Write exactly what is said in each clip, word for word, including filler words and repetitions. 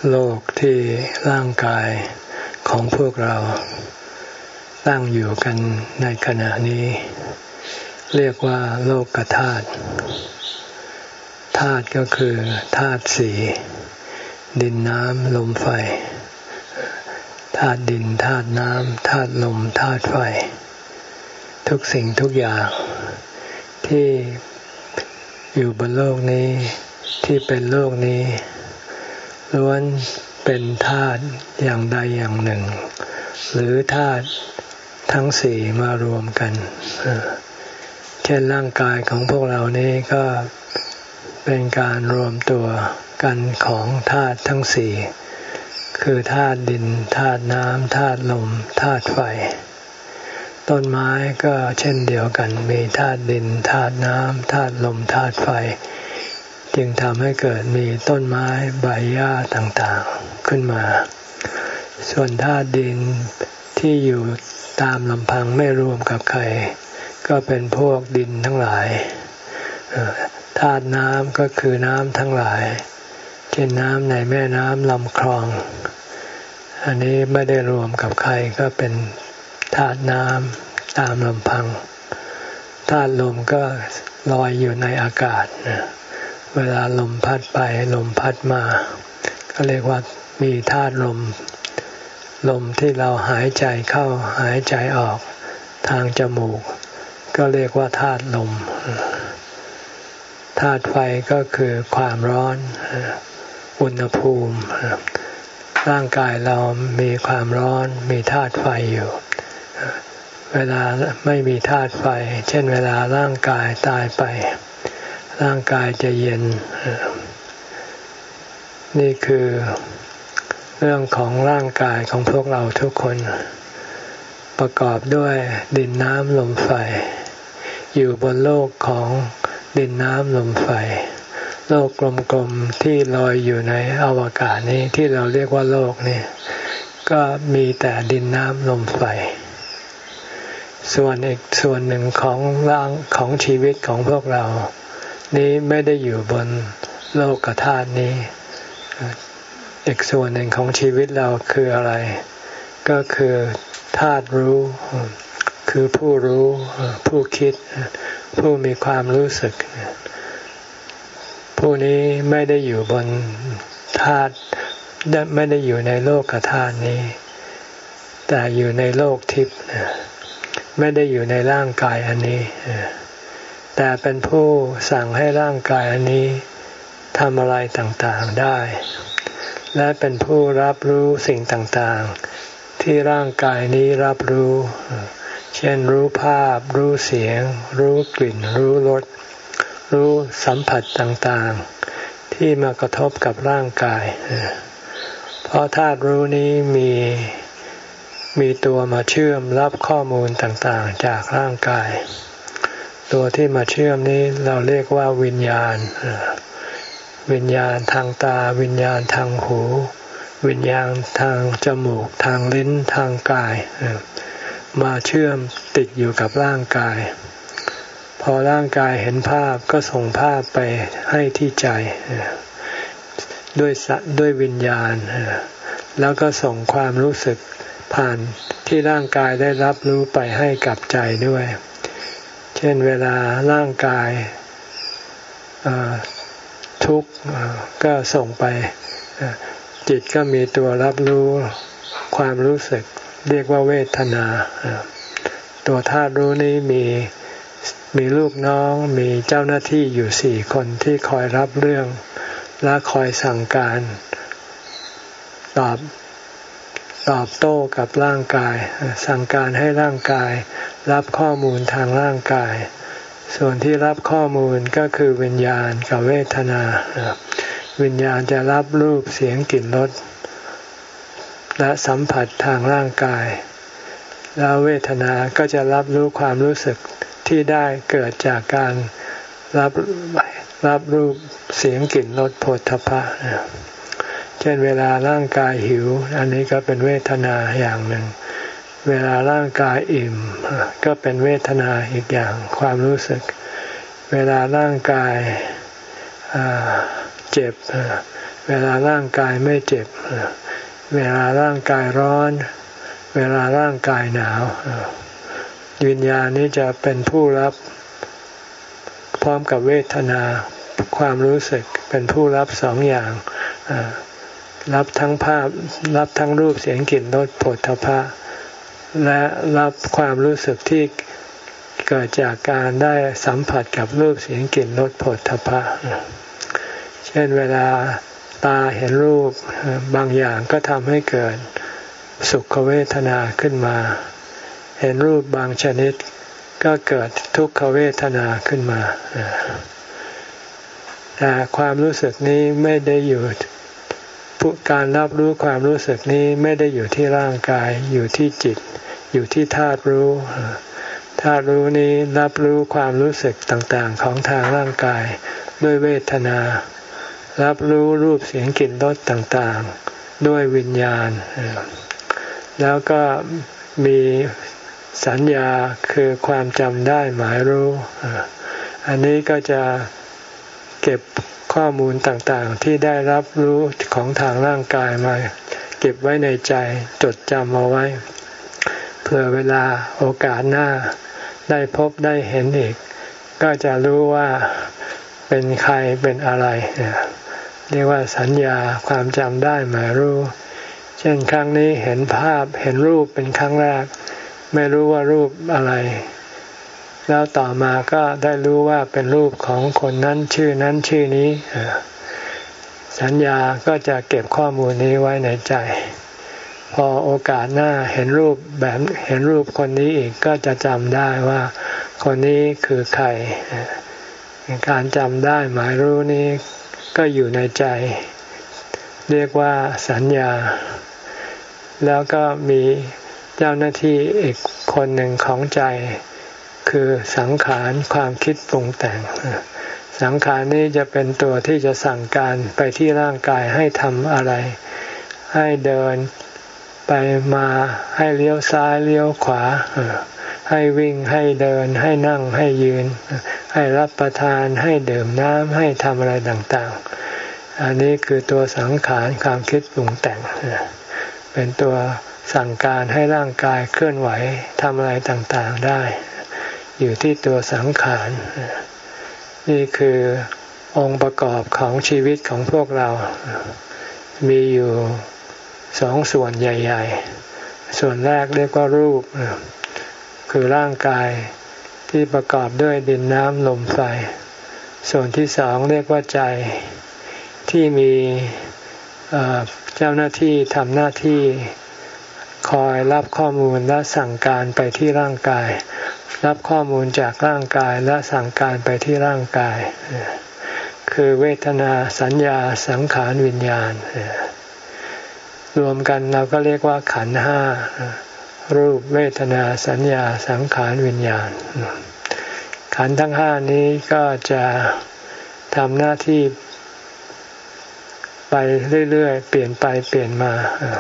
โลกที่ร่างกายของพวกเราตั้งอยู่กันในขณะนี้เรียกว่าโลกธาตุธาตุก็คือธาตุสี่ดินน้ำลมไฟธาตุดินธาตุน้ำธาตุลมธาตุไฟทุกสิ่งทุกอย่างที่อยู่บนโลกนี้ที่เป็นโลกนี้ล้วนเป็นธาตุอย่างใดอย่างหนึ่งหรือธาตุทั้งสี่มารวมกันเช่นร่างกายของพวกเรานี้ก็เป็นการรวมตัวกันของธาตุทั้งสี่คือธาตุดินธาตุน้ำธาตุลมธาตุไฟต้นไม้ก็เช่นเดียวกันมีธาตุดินธาตุน้ำธาตุลมธาตุไฟจึงทำให้เกิดมีต้นไม้ใบหญ้าต่างๆขึ้นมาส่วนธาตุดินที่อยู่ตามลำพังไม่รวมกับใครก็เป็นพวกดินทั้งหลายธาตุน้ำก็คือน้ำทั้งหลายเช่นน้ำในแม่น้ำลำคลองอันนี้ไม่ได้รวมกับใครก็เป็นธาตุน้ำตามลำพังธาตุลมก็ลอยอยู่ในอากาศเวลาลมพัดไปลมพัดมาก็เรียกว่ามีธาตุลมลมที่เราหายใจเข้าหายใจออกทางจมูกก็เรียกว่าธาตุลมธาตุไฟก็คือความร้อนอุณหภูมิร่างกายเรามีความร้อนมีธาตุไฟอยู่เวลาไม่มีธาตุไฟเช่นเวลาร่างกายตายไปร่างกายจะเย็นนี่คือเรื่องของร่างกายของพวกเราทุกคนประกอบด้วยดินน้ำลมไฟอยู่บนโลกของดินน้ำลมไฟโลกกลมๆที่ลอยอยู่ในอวกาศนี้ที่เราเรียกว่าโลกนี่ก็มีแต่ดินน้ำลมไฟส่วนอีกส่วนหนึ่งของร่างของชีวิตของพวกเรานี้ไม่ได้อยู่บนโลกธาตุนี้อีกส่วนหนึ่งของชีวิตเราคืออะไรก็คือธาตุรู้คือผู้รู้ผู้คิดผู้มีความรู้สึกผู้นี้ไม่ได้อยู่บนธาตุไม่ได้อยู่ในโลกธาตุนี้แต่อยู่ในโลกทิพย์ไม่ได้อยู่ในร่างกายอันนี้แต่เป็นผู้สั่งให้ร่างกายอันนี้ทำอะไรต่างๆได้และเป็นผู้รับรู้สิ่งต่างๆที่ร่างกายนี้รับรู้เช่นรู้ภาพรู้เสียงรู้กลิ่นรู้รสรู้สัมผัสต่างๆที่มากระทบกับร่างกายเพราะธาตุรู้นี้มีมีตัวมาเชื่อมรับข้อมูลต่างๆจากร่างกายตัวที่มาเชื่อมนี้เราเรียกว่าวิญญาณวิญญาณทางตาวิญญาณทางหูวิญญาณทางจมูกทางลิ้นทางกายมาเชื่อมติดอยู่กับร่างกายพอร่างกายเห็นภาพก็ส่งภาพไปให้ที่ใจด้วยด้วยวิญญาณแล้วก็ส่งความรู้สึกผ่านที่ร่างกายได้รับรู้ไปให้กับใจด้วยเช่นเวลาร่างกายทุกข์ก็ส่งไปจิตก็มีตัวรับรู้ความรู้สึกเรียกว่าเวทนาตัวธาตุรู้นี้มีมีลูกน้องมีเจ้าหน้าที่อยู่สี่คนที่คอยรับเรื่องและคอยสั่งการตอบตอบโต้กับร่างกายสั่งการให้ร่างกายรับข้อมูลทางร่างกายส่วนที่รับข้อมูลก็คือวิญญาณกับเวทนาวิญญาณจะรับรูปเสียงกลิ่นรสและสัมผัสทางร่างกายแล้วเวทนาก็จะรับรู้ความรู้สึกที่ได้เกิดจากการรับรับรูปเสียงกลิ่นรสโผฏฐัพพะเช่นเวลาร่างกายหิวอันนี้ก็เป็นเวทนาอย่างหนึ่งเวลาร่างกายอิ่มก็เป็นเวทนาอีกอย่างความรู้สึกเวลาร่างกายเจ็บเวลาร่างกายไม่เจ็บเวลาร่างกายร้อนเวลาร่างกายหนาววิญญาณนี้จะเป็นผู้รับพร้อมกับเวทนาความรู้สึกเป็นผู้รับสองอย่างรับทั้งภาพรับทั้งรูปเสียงกลิ่นรสโผฏฐัพพะและรับความรู้สึกที่เกิดจากการได้สัมผัสกับรูปเสียงกลิ่นรสโผฏฐัพพะเช่นเวลาตาเห็นรูปบางอย่างก็ทำให้เกิดสุขเวทนาขึ้นมาเห็นรูปบางชนิดก็เกิดทุกขเวทนาขึ้นมาแต่ความรู้สึกนี้ไม่ได้อยู่การรับรู้ความรู้สึกนี้ไม่ได้อยู่ที่ร่างกายอยู่ที่จิตอยู่ที่ธาตุรู้ธาตุรู้นี้รับรู้ความรู้สึกต่างๆของทางร่างกายด้วยเวทนารับรู้รูปเสียงกลิ่นรสต่างๆด้วยวิญญาณแล้วก็มีสัญญาคือความจำได้หมายรู้อันนี้ก็จะเก็บข้อมูลต่างๆที่ได้รับรู้ของทางร่างกายมาเก็บไว้ในใจจดจำเอาไว้เผื่อเวลาโอกาสหน้าได้พบได้เห็นอีกก็จะรู้ว่าเป็นใครเป็นอะไรเรียกว่าสัญญาความจำได้หมายรู้เช่นครั้งนี้เห็นภาพเห็นรูปเป็นครั้งแรกไม่รู้ว่ารูปอะไรแล้วต่อมาก็ได้รู้ว่าเป็นรูปของคนนั้นชื่อนั้นชื่อนี้สัญญาก็จะเก็บข้อมูลนี้ไว้ในใจพอโอกาสหน้าเห็นรูปแบบเห็นรูปคนนี้อีกก็จะจำได้ว่าคนนี้คือใครการจำได้หมายรู้นี้ก็อยู่ในใจเรียกว่าสัญญาแล้วก็มีเจ้าหน้าที่อีกคนหนึ่งของใจคือสังขารความคิดปรุงแต่งสังขารนี้จะเป็นตัวที่จะสั่งการไปที่ร่างกายให้ทำอะไรให้เดินไปมาให้เลี้ยวซ้ายเลี้ยวขวาให้วิ่งให้เดินให้นั่งให้ยืนให้รับประทานให้ดื่มน้ำให้ทำอะไรต่างๆอันนี้คือตัวสังขารความคิดปรุงแต่งเป็นตัวสั่งการให้ร่างกายเคลื่อนไหวทำอะไรต่างๆได้อยู่ที่ตัวสังขารนี่คือองค์ประกอบของชีวิตของพวกเรามีอยู่สองส่วนใหญ่ๆส่วนแรกเรียกว่ารูปคือร่างกายที่ประกอบด้วยดินน้ำลมไฟส่วนที่สองเรียกว่าใจที่มีเจ้าหน้าที่ทำหน้าที่คอยรับข้อมูลและสั่งการไปที่ร่างกายรับข้อมูลจากร่างกายและสั่งการไปที่ร่างกายคือเวทนาสัญญาสังขารวิญญาณรวมกันเราก็เรียกว่าขันธ์ห้ารูปเวทนาสัญญาสังขารวิญญาณขันธ์ทั้งห้านี้ก็จะทำหน้าที่ไปเรื่อยๆเปลี่ยนไปเปลี่ยนมา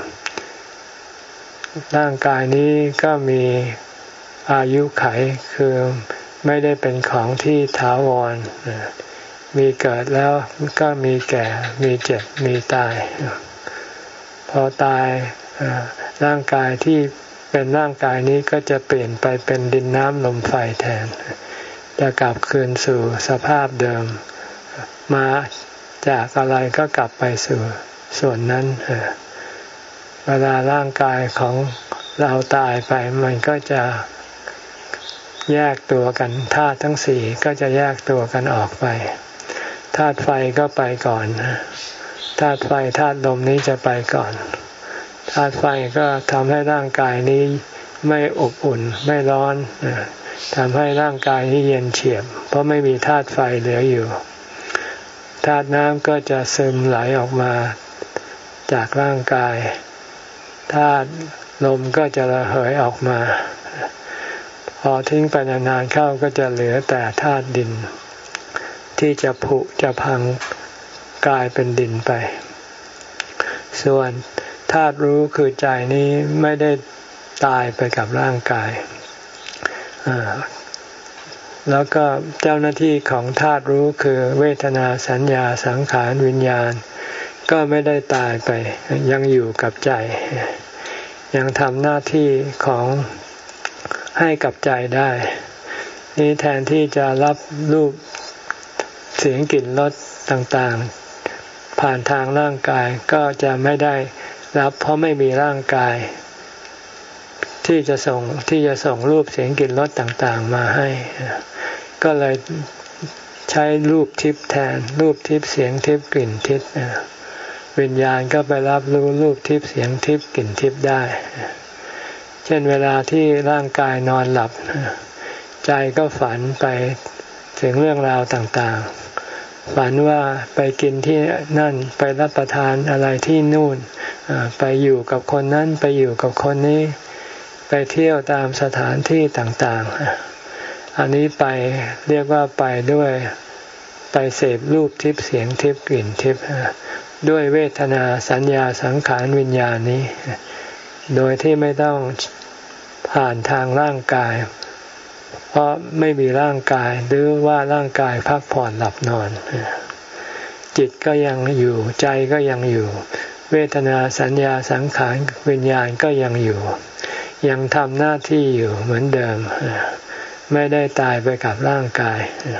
ร่างกายนี้ก็มีอายุไขคือไม่ได้เป็นของที่ถาวรมีเกิดแล้วก็มีแก่มีเจ็บมีตายพอตายร่างกายที่เป็นร่างกายนี้ก็จะเปลี่ยนไปเป็นดินน้ำลมไฟแทนจะกลับคืนสู่สภาพเดิมมาจากอะไรก็กลับไปสู่ส่วนนั้นเวลาร่างกายของเราตายไปมันก็จะแยกตัวกันธาตุทั้งสี่ก็จะแยกตัวกันออกไปธาตุไฟก็ไปก่อนธาตุไฟธาตุลมนี้จะไปก่อนธาตุไฟก็ทำให้ร่างกายนี้ไม่อบอุ่นไม่ร้อนทำให้ร่างกายนี้เย็นเฉียบเพราะไม่มีธาตุไฟเหลืออยู่ธาตุน้ำก็จะซึมไหลออกมาจากร่างกายธาตุลมก็จะระเหยออกมาพอทิ้งไปนานๆเข้าก็จะเหลือแต่ธาตุดินที่จะผุจะพังกลายเป็นดินไปส่วนธาตุรู้คือใจนี้ไม่ได้ตายไปกับร่างกายแล้วก็เจ้าหน้าที่ของธาตุรู้คือเวทนาสัญญาสังขารวิญญาณก็ไม่ได้ตายไปยังอยู่กับใจยังทำหน้าที่ของให้กับใจได้นี่แทนที่จะรับรูปเสียงกลิ่นรสต่างๆผ่านทางร่างกายก็จะไม่ได้รับเพราะไม่มีร่างกายที่จะส่งที่จะส่งรูปเสียงกลิ่นรสต่างๆมาให้ก็เลยใช้รูปทิพย์แทนรูปทิพย์เสียงทิพย์กลิ่นทิพย์วิญญาณก็ไปรับรู้รูปทิพย์เสียงทิพย์กลิ่นทิพย์ได้เช่นเวลาที่ร่างกายนอนหลับใจก็ฝันไปถึงเรื่องราวต่างๆฝันว่าไปกินที่นั่นไปรับประทานอะไรที่นู่นไปอยู่กับคนนั้นไปอยู่กับคนนี้ไปเที่ยวตามสถานที่ต่างๆอันนี้ไปเรียกว่าไปด้วยไปเสพรูปทิพย์เสียงทิพย์กลิ่นทิพย์ด้วยเวทนาสัญญาสังขารวิญญาณนี้โดยที่ไม่ต้องผ่านทางร่างกายเพราะไม่มีร่างกายหรือว่าร่างกายพักผ่อนหลับนอนจิตก็ยังอยู่ใจก็ยังอยู่เวทนาสัญญาสังขารวิญญาณก็ยังอยู่ยังทำหน้าที่อยู่เหมือนเดิมไม่ได้ตายไปกับร่างกาย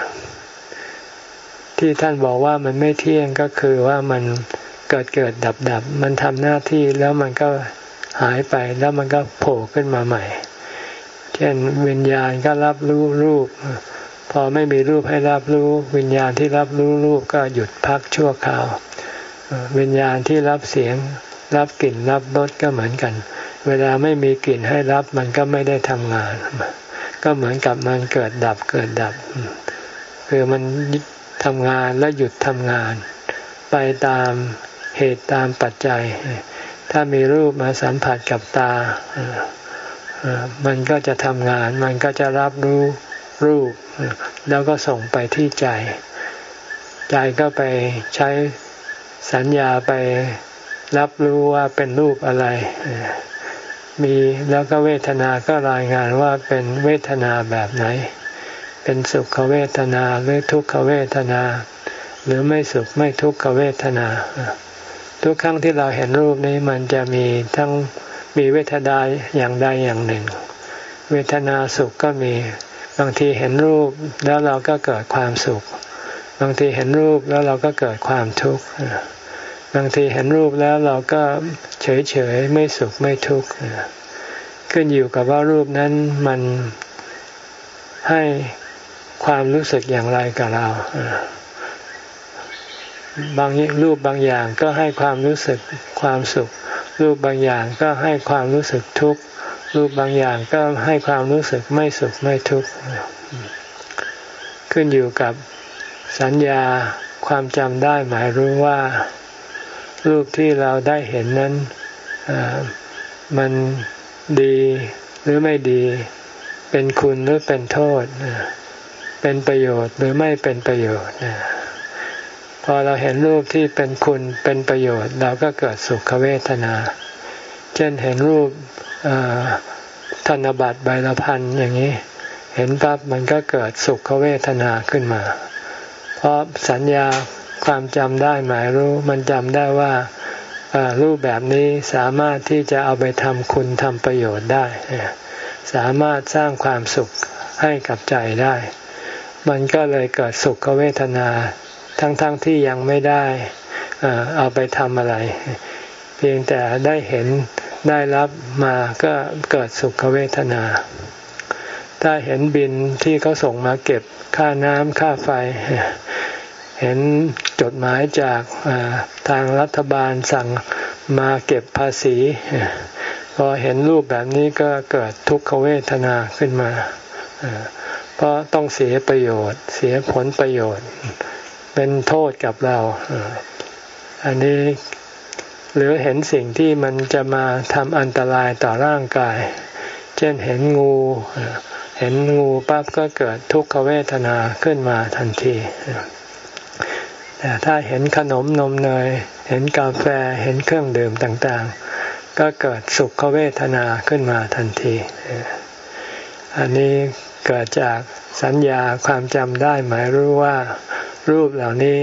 ที่ท่านบอกว่ามันไม่เที่ยงก็คือว่ามันเกิดเกิดดับดับมันทำหน้าที่แล้วมันก็หายไปแล้วมันก็โผล่ขึ้นมาใหม่เช่นวิญญาณก็รับรู้รูปพอไม่มีรูปให้รับรู้วิญญาณที่รับรู้รูปก็หยุดพักชั่วคราววิญญาณที่รับเสียงรับกลิ่นรับรสก็เหมือนกันเวลาไม่มีกลิ่นให้รับมันก็ไม่ได้ทำงานก็เหมือนกับมันเกิดดับเกิดดับคือมันทำงานและหยุดทำงานไปตามเหตุตามปัจจัยถ้ามีรูปมาสัมผัสกับตามันก็จะทำงานมันก็จะรับรู้รูปแล้วก็ส่งไปที่ใจใจก็ไปใช้สัญญาไปรับรู้ว่าเป็นรูปอะไรมีแล้วก็เวทนาก็รายงานว่าเป็นเวทนาแบบไหนเป็นสุขเวทนาหรือทุกขเวทนาหรือไม่สุขไม่ทุกขเวทนาทุกครั้งที่เราเห็นรูปนี้มันจะมีทั้งมีเวทนาอย่างใดอย่างหนึ่งเวทนาสุขก็มีบางทีเห็นรูปแล้วเราก็เกิดความสุขบางทีเห็นรูปแล้วเราก็เกิดความทุกข์บางทีเห็นรูปแล้วเราก็เฉยเฉยไม่สุขไม่ทุกข์ขึ้นอยู่กับว่ารูปนั้นมันให้ความรู้สึกอย่างไรกับเราบางรูปบางอย่างก็ให้ความรู้สึกความสุขรูปบางอย่างก็ให้ความรู้สึกทุกข์รูปบางอย่างก็ให้ความรู้สึกไม่สุขไม่ทุกข์ขึ้นอยู่กับสัญญาความจำได้หมายรู้ว่ารูปที่เราได้เห็นนั้นมันดีหรือไม่ดีเป็นคุณหรือเป็นโทษเป็นประโยชน์หรือไม่เป็นประโยชน์พอเราเห็นรูปที่เป็นคุณเป็นประโยชน์เราก็เกิดสุขเวทนาเช่นเห็นรูปธนบัตรใบละพันอย่างนี้เห็นปั๊บมันก็เกิดสุขเวทนาขึ้นมาเพราะสัญญาความจำได้หมายรู้มันจำได้ว่ารูปแบบนี้สามารถที่จะเอาไปทำคุณทำประโยชน์ได้สามารถสร้างความสุขให้กับใจได้มันก็เลยเกิดสุขเวทนาทั้งๆ ท, ที่ยังไม่ได้เอาไปทำอะไรเพียงแต่ได้เห็นได้รับมาก็เกิดสุขเวทนาถ้าเห็นบิลที่เขาส่งมาเก็บค่าน้ำค่าไฟเห็นจดหมายจากทางรัฐบาลสั่งมาเก็บภาษีพอเห็นรูปแบบนี้ก็เกิดทุกขเวทนาขึ้นมาเพราะต้องเสียประโยชน์เสียผลประโยชน์เป็นโทษกับเราอันนี้หรือเห็นสิ่งที่มันจะมาทำอันตรายต่อร่างกายเช่นเห็นงูเห็นงูปั๊บก็เกิดทุกขเวทนาขึ้นมาทันทีแต่ถ้าเห็นขนมนมเนยเห็นกาแฟเห็นเครื่องดื่มต่างๆก็เกิดสุขเวทนาขึ้นมาทันทีอันนี้เกิดจากสัญญาความจำได้หมายรู้ว่ารูปเหล่านี้เค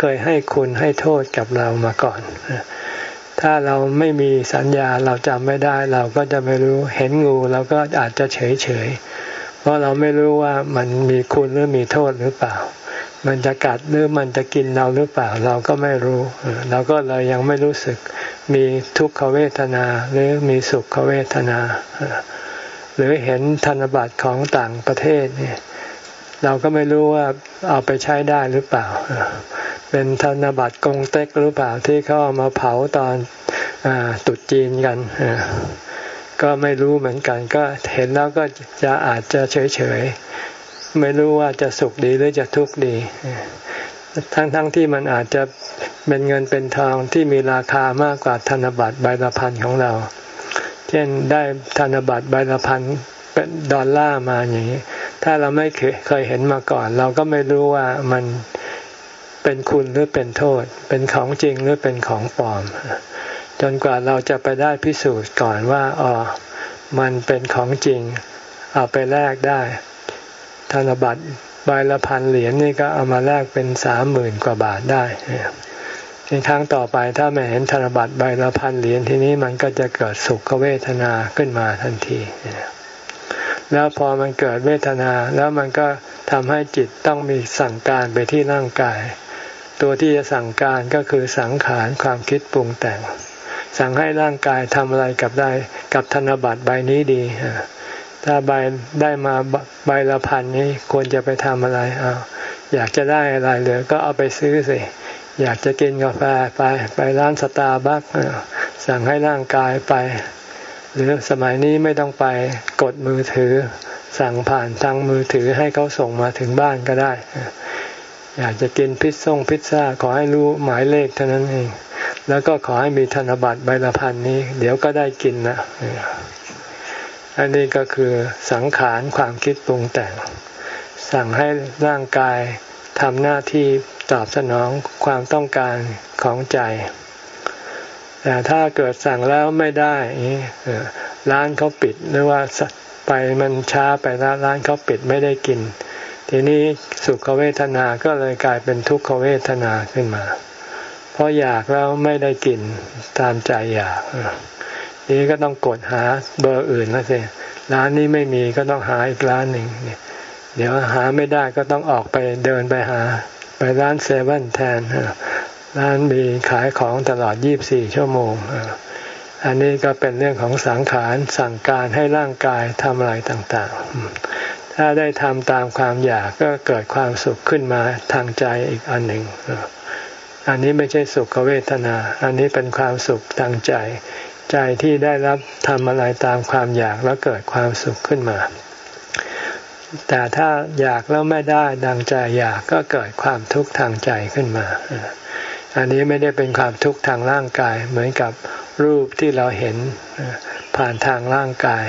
เคยให้คุณให้โทษกับเรามาก่อนถ้าเราไม่มีสัญญาเราจำไม่ได้เราก็จะไม่รู้เห็นงูเราก็อาจจะเฉยเฉยเพราะเราไม่รู้ว่ามันมีคุณหรือมีโทษหรือเปล่ามันจะกัดหรือมันจะกินเราหรือเปล่าเราก็ไม่รู้เราก็เลยยังไม่รู้สึกมีทุกขเวทนาหรือมีสุขเวทนาหรือเห็นธนบัตรของต่างประเทศเนี่ยเราก็ไม่รู้ว่าเอาไปใช้ได้หรือเปล่าเป็นธนบัตรกงเต็กหรือเปล่าที่เขาเอามาเผาตอนตรุษจีนกันก็ไม่รู้เหมือนกันก็เห็นแล้วก็จะอาจจะเฉยเฉยไม่รู้ว่าจะสุขดีหรือจะทุกข์ดีทั้งๆ ท, ที่มันอาจจะเป็นเงินเป็นทองที่มีราคามากกว่าธนบัตรใบละพันของเราเช่นได้ธนบัตรใบละพันเป็นดอลลาร์มาอย่างนี้ถ้าเราไม่เคยเคยเห็นมาก่อนเราก็ไม่รู้ว่ามันเป็นคุณหรือเป็นโทษเป็นของจริงหรือเป็นของปลอมจนกว่าเราจะไปได้พิสูจน์ก่อนว่าอ๋อมันเป็นของจริงเอาไปแลกได้ธนบัตรใบละพันเหรียญนี่ก็เอามาแลกเป็นสามหมื่นกว่าบาทได้ในครั้งต่อไปถ้าไม่เห็นธนบัตรใบละพันเหรียญทีนี้มันก็จะเกิดสุขเวทนาขึ้นมาทันทีแล้วพอมันเกิดเวทนาแล้วมันก็ทำให้จิตต้องมีสั่งการไปที่ร่างกายตัวที่จะสั่งการก็คือสังขารความคิดปรุงแต่งสั่งให้ร่างกายทำอะไรกับได้กับธนบัตรใบนี้ดีถ้าใบได้มาใบละพันนี้ควรจะไปทำอะไรอ้าวอยากจะได้อะไรเหลือก็เอาไปซื้อสิอยากจะกินกาแฟไปไปร้านสตาร์บัคสั่งให้ร่างกายไปหรือสมัยนี้ไม่ต้องไปกดมือถือสั่งผ่านทางมือถือให้เขาส่งมาถึงบ้านก็ได้อยากจะกินพิซซ่งพิซซ่าขอให้รู้หมายเลขเท่านั้นเองแล้วก็ขอให้มีธนบัตรใบละพันนี้เดี๋ยวก็ได้กินนะอันนี้ก็คือสังขารความคิดปรุงแต่งสั่งให้ร่างกายทำหน้าที่ตอบสนองความต้องการของใจแต่ถ้าเกิดสั่งแล้วไม่ได้ร้านเขาปิดหรือว่าไปมันช้าไปแล้วร้านเขาปิดไม่ได้กินทีนี้สุขเวทนาก็เลยกลายเป็นทุกขเวทนาขึ้นมาเพราะอยากแล้วไม่ได้กินตามใจอยากนี้ก็ต้องกดหาเบอร์อื่นแล้วสิร้านนี้ไม่มีก็ต้องหาอีกร้านหนึ่งเดี๋ยวหาไม่ได้ก็ต้องออกไปเดินไปหาไปร้านเซเว่นแทนร้านมีขายของตลอดยี่สิบสี่ชั่วโมงอันนี้ก็เป็นเรื่องของสังขารสั่งการให้ร่างกายทำอะไรต่างๆถ้าได้ทำตามความอยากก็เกิดความสุขขึ้นมาทางใจอีกอันหนึ่งอันนี้ไม่ใช่สุขเวทนาอันนี้เป็นความสุขทางใจใจที่ได้รับทำอะไรตามความอยากแล้วเกิดความสุขขึ้นมาแต่ถ้าอยากแล้วไม่ได้ดังใจอยากก็เกิดความทุกข์ทางใจขึ้นมาอันนี้ไม่ได้เป็นความทุกข์ทางร่างกายเหมือนกับรูปที่เราเห็นผ่านทางร่างกาย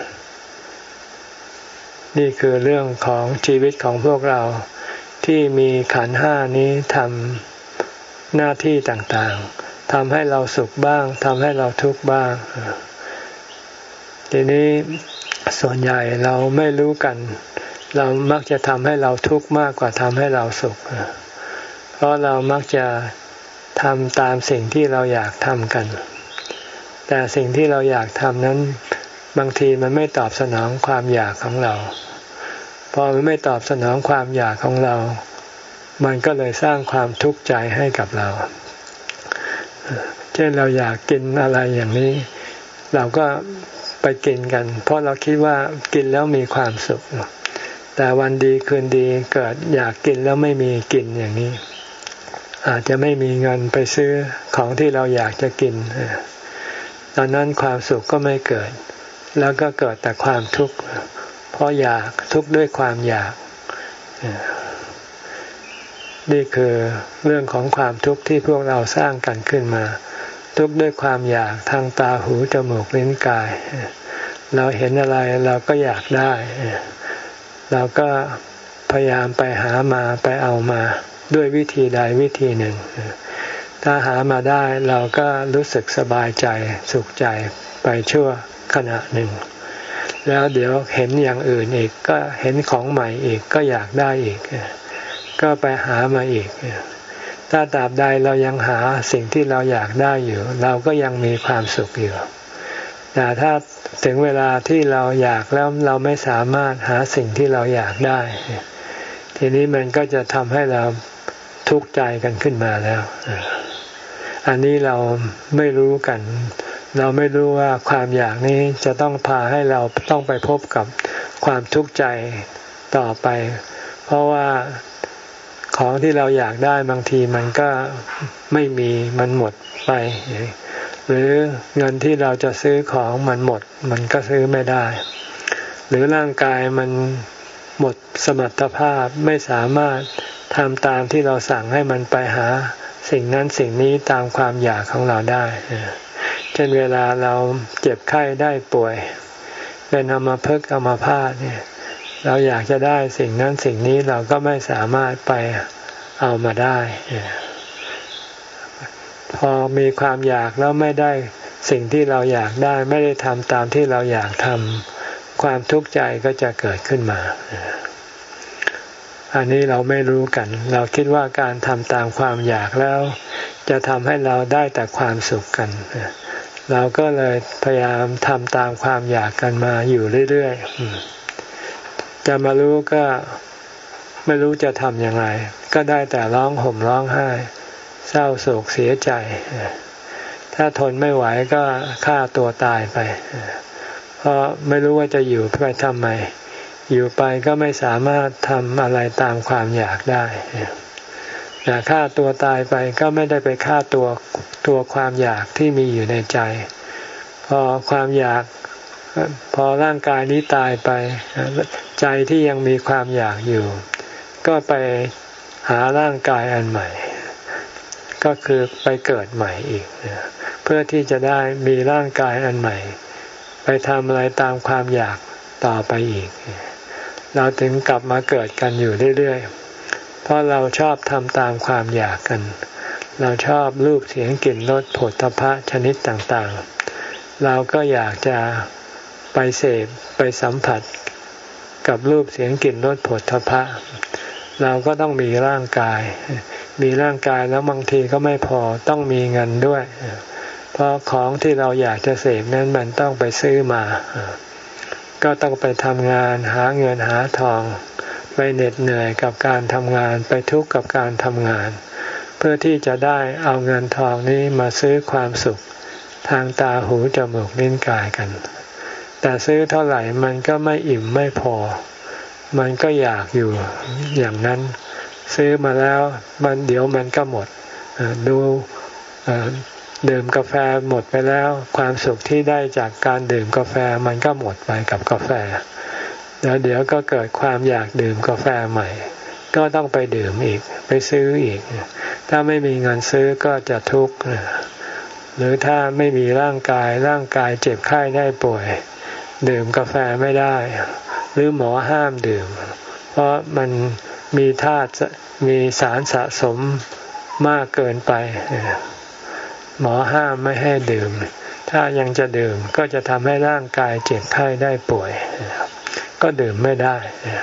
นี่คือเรื่องของชีวิตของพวกเราที่มีขันธ์ห้านี้ทำหน้าที่ต่างๆทำให้เราสุขบ้างทำให้เราทุกข์บ้างทีนี้ส่วนใหญ่เราไม่รู้กันเรามักจะทำให้เราทุกข์มากกว่าทำให้เราสุขเพราะเรามักจะทำตามสิ่งที่เราอยากทำกันแต่สิ่งที่เราอยากทำนั้นบางทีมันไม่ตอบสนองความอยากของเราพอมันไม่ตอบสนองความอยากของเรามันก็เลยสร้างความทุกข์ใจให้กับเราเช่นเราอยากกินอะไรอย่างนี้เราก็ไปกินกันเพราะเราคิดว่ากินแล้วมีความสุขแต่วันดีคืนดีเกิดอยากกินแล้วไม่มีกินอย่างนี้อาจจะไม่มีเงินไปซื้อของที่เราอยากจะกินตอนนั้นความสุขก็ไม่เกิดแล้วก็เกิดแต่ความทุกข์เพราะอยากทุกข์ด้วยความอยากนี่คือเรื่องของความทุกข์ที่พวกเราสร้างกันขึ้นมาทุกข์ด้วยความอยากทางตาหูจมูกลิ้นกายเราเห็นอะไรเราก็อยากได้เราก็พยายามไปหามาไปเอามาด้วยวิธีใดวิธีหนึ่งถ้าหามาได้เราก็รู้สึกสบายใจสุขใจไปชั่วขณะหนึ่งแล้วเดี๋ยวเห็นอย่างอื่นอีกก็เห็นของใหม่อีกก็อยากได้อีกก็ไปหามาอีกถ้าตราบใดเรายังหาสิ่งที่เราอยากได้อยู่เราก็ยังมีความสุขอยู่แต่ถ้าถึงเวลาที่เราอยากแล้วเราไม่สามารถหาสิ่งที่เราอยากได้ทีนี้มันก็จะทำให้เราทุกข์ใจกันขึ้นมาแล้วอันนี้เราไม่รู้กันเราไม่รู้ว่าความอยากนี้จะต้องพาให้เราต้องไปพบกับความทุกข์ใจต่อไปเพราะว่าของที่เราอยากได้บางทีมันก็ไม่มีมันหมดไปหรือเงินที่เราจะซื้อของมันหมดมันก็ซื้อไม่ได้หรือร่างกายมันหมดสมรรถภาพไม่สามารถทำตามที่เราสั่งให้มันไปหาสิ่งนั้นสิ่งนี้ตามความอยากของเราได้เช่นเวลาเราเจ็บไข้ได้ป่วยเป็นอัมพฤกษ์อัมพาตเนี่ยเราอยากจะได้สิ่งนั้นสิ่งนี้เราก็ไม่สามารถไปเอามาได้พอมีความอยากแล้วไม่ได้สิ่งที่เราอยากได้ไม่ได้ทำตามที่เราอยากทำความทุกข์ใจก็จะเกิดขึ้นมาอันนี้เราไม่รู้กันเราคิดว่าการทำตามความอยากแล้วจะทำให้เราได้แต่ความสุขกันเราก็เลยพยายามทำตามความอยากกันมาอยู่เรื่อยๆจะมารู้ก็ไม่รู้จะทำยังไงก็ได้แต่ร้องห่มร้องไห้เศร้าโศกเสียใจถ้าทนไม่ไหวก็ฆ่าตัวตายไปเพราะไม่รู้ว่าจะอยู่ไปทำไมอยู่ไปก็ไม่สามารถทำอะไรตามความอยากได้แต่ฆ่าตัวตายไปก็ไม่ได้ไปฆ่าตัวตัวความอยากที่มีอยู่ในใจพอความอยากพอร่างกายนี้ตายไปใจที่ยังมีความอยากอยู่ก็ไปหาร่างกายอันใหม่ก็คือไปเกิดใหม่อีกเพื่อที่จะได้มีร่างกายอันใหม่ไปทำอะไรตามความอยากต่อไปอีกเราถึงกลับมาเกิดกันอยู่เรื่อยๆเพราะเราชอบทำตามความอยากกันเราชอบรูปเสียงกลิ่นรสโผฏฐัพพะชนิดต่างๆเราก็อยากจะไปเสพไปสัมผัสกับรูปเสียงกลิ่นรสโผฏฐัพพะเราก็ต้องมีร่างกายมีร่างกายแล้วบางทีก็ไม่พอต้องมีเงินด้วยเพราะของที่เราอยากจะเสพนั้นมันต้องไปซื้อมาก็ต้องไปทำงานหาเงินหาทองไปเหน็ดเหนื่อยกับการทำงานไปทุกข์กับการทำงานเพื่อที่จะได้เอาเงินทองนี้มาซื้อความสุขทางตาหูจมูกลิ้นกายกันแต่ซื้อเท่าไหร่มันก็ไม่อิ่มไม่พอมันก็อยากอยู่อย่างนั้นซื้อมาแล้วมันเดี๋ยวมันก็หมดดูดื่มกาแฟหมดไปแล้วความสุขที่ได้จากการดื่มกาแฟมันก็หมดไปกับกาแฟแล้วเดี๋ยวก็เกิดความอยากดื่มกาแฟใหม่ก็ต้องไปดื่มอีกไปซื้ออีกถ้าไม่มีเงินซื้อก็จะทุกข์หรือถ้าไม่มีร่างกายร่างกายเจ็บไข้ได้ป่วยดื่มกาแฟไม่ได้หรือหมอห้ามดื่มเพราะมันมีธาตุมีสารสะสมมากเกินไปหมอห้ามไม่ให้ดื่มถ้ายังจะดื่มก็จะทำให้ร่างกายเจ็บไข้ได้ป่วยก็ดื่มไม่ได้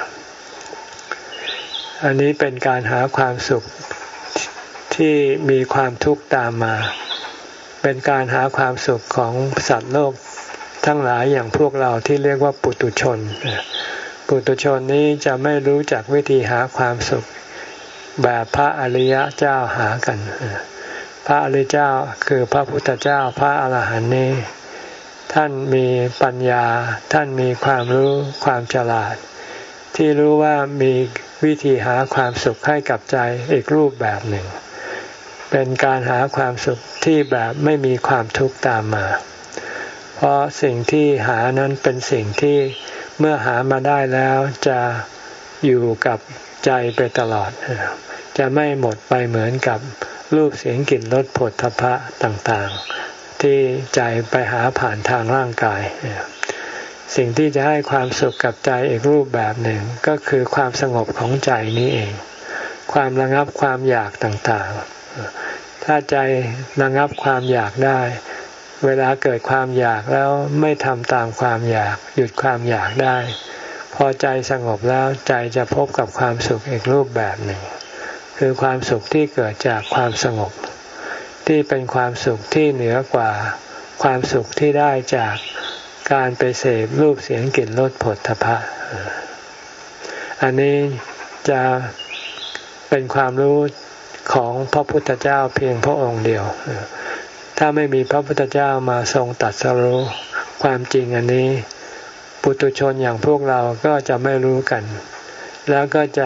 อันนี้เป็นการหาความสุขที่มีความทุกข์ตามมาเป็นการหาความสุขของสัตว์โลกทั้งหลายอย่างพวกเราที่เรียกว่าปุถุชนปุถุชนนี้จะไม่รู้จักวิธีหาความสุขแบบพระอริยเจ้าหากันพระอริยเจ้าคือพระพุทธเจ้าพระอรหันต์นี้ท่านมีปัญญาท่านมีความรู้ความฉลาดที่รู้ว่ามีวิธีหาความสุขให้กับใจอีกรูปแบบหนึ่งเป็นการหาความสุขที่แบบไม่มีความทุกข์ตามมาเพราะสิ่งที่หานั้นเป็นสิ่งที่เมื่อหามาได้แล้วจะอยู่กับใจไปตลอดจะไม่หมดไปเหมือนกับรูปเสียงกลิ่นรสโผฏฐัพพะต่างๆที่ใจไปหาผ่านทางร่างกายสิ่งที่จะให้ความสุขกับใจอีกรูปแบบหนึ่งก็คือความสงบของใจนี้เองความระงับความอยากต่างๆถ้าใจระงับความอยากได้เวลาเกิดความอยากแล้วไม่ทำตามความอยากหยุดความอยากได้พอใจสงบแล้วใจจะพบกับความสุขอีกรูปแบบหนึ่งคคือความสุขที่เกิดจากความสงบที่เป็นความสุขที่เหนือกว่าความสุขที่ได้จากการไปเสพรูปเสียงกลิ่นรสผลทพะอันนี้จะเป็นความรู้ของพระพุทธเจ้าเพียงพระองค์เดียวถ้าไม่มีพระพุทธเจ้ามาทรงตรัสรู้ความจริงอันนี้ปุถุชนอย่างพวกเราก็จะไม่รู้กันแล้วก็จะ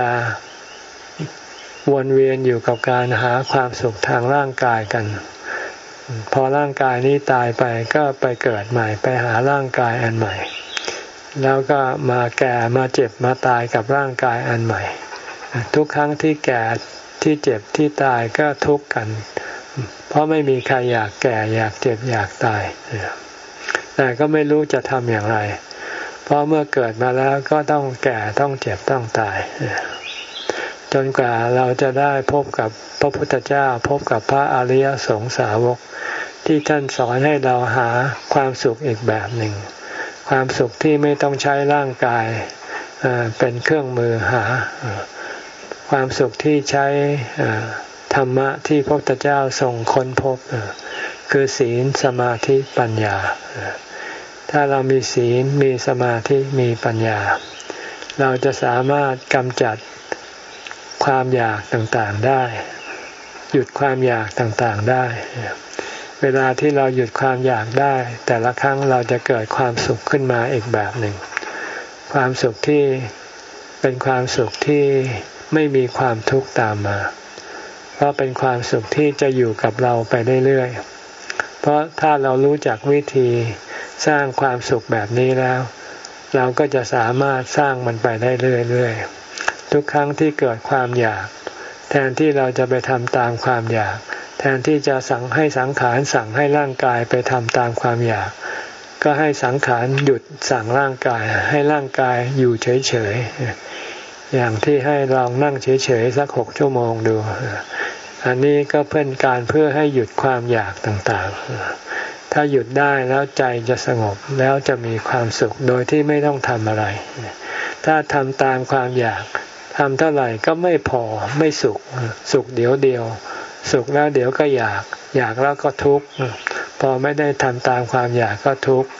วนเวียนอยู่กับการหาความสุขทางร่างกายกันพอร่างกายนี้ตายไปก็ไปเกิดใหม่ไปหาร่างกายอันใหม่แล้วก็มาแก่มาเจ็บมาตายกับร่างกายอันใหม่ทุกครั้งที่แก่ที่เจ็บที่ตายก็ทุกข์กันเพราะไม่มีใครอยากแก่อยากเจ็บอยากตายแต่ก็ไม่รู้จะทำอย่างไรเพราะเมื่อเกิดมาแล้วก็ต้องแก่ต้องเจ็บต้องตายจนกว่าเราจะได้พบกับพระพุทธเจ้าพบกับพระอริยสงสาวกที่ท่านสอนให้เราหาความสุขอีกแบบหนึ่งความสุขที่ไม่ต้องใช้ร่างกายเป็นเครื่องมือหาความสุขที่ใช้ธรรมะที่พระพุทธเจ้าทรงค้นพบคือศีลสมาธิปัญญาถ้าเรามีศีลมีสมาธิมีปัญญาเราจะสามารถกำจัดความอยากต่างๆได้หยุดความอยากต่างๆได้เวลาที่เราหยุดความอยากได้แต่ละครั้งเราจะเกิดความสุขขึ้นมาอีกแบบหนึ่งความสุขที่เป็นความสุขที่ไม่มีความทุกข์ตามมาเพราะเป็นความสุขที่จะอยู่กับเราไปเรื่อยๆเพราะถ้าเรารู้จักวิธีสร้างความสุขแบบนี้แล้วเราก็จะสามารถสร้างมันไปได้เรื่อยๆทุกครั้งที่เกิดความอยากแทนที่เราจะไปทำตามความอยากแทนที่จะสั่งให้สังขารสั่งให้ร่างกายไปทำตามความอยากก็ให้สังขารหยุดสั่งร่างกายให้ร่างกายอยู่เฉยๆอย่างที่ให้ลองนั่งเฉยๆสักหกชั่วโมงดูอันนี้ก็เป็นการเพื่อให้หยุดความอยากต่างๆถ้าหยุดได้แล้วใจจะสงบแล้วจะมีความสุขโดยที่ไม่ต้องทำอะไรถ้าทำตามความอยากทำเท่าไหร่ก็ไม่พอไม่สุขสุขเดี๋ยวเดียวสุขแล้วเดี๋ยวก็อยากอยากแล้วก็ทุกข์พอไม่ได้ทำตามความอยากก็ทุกข์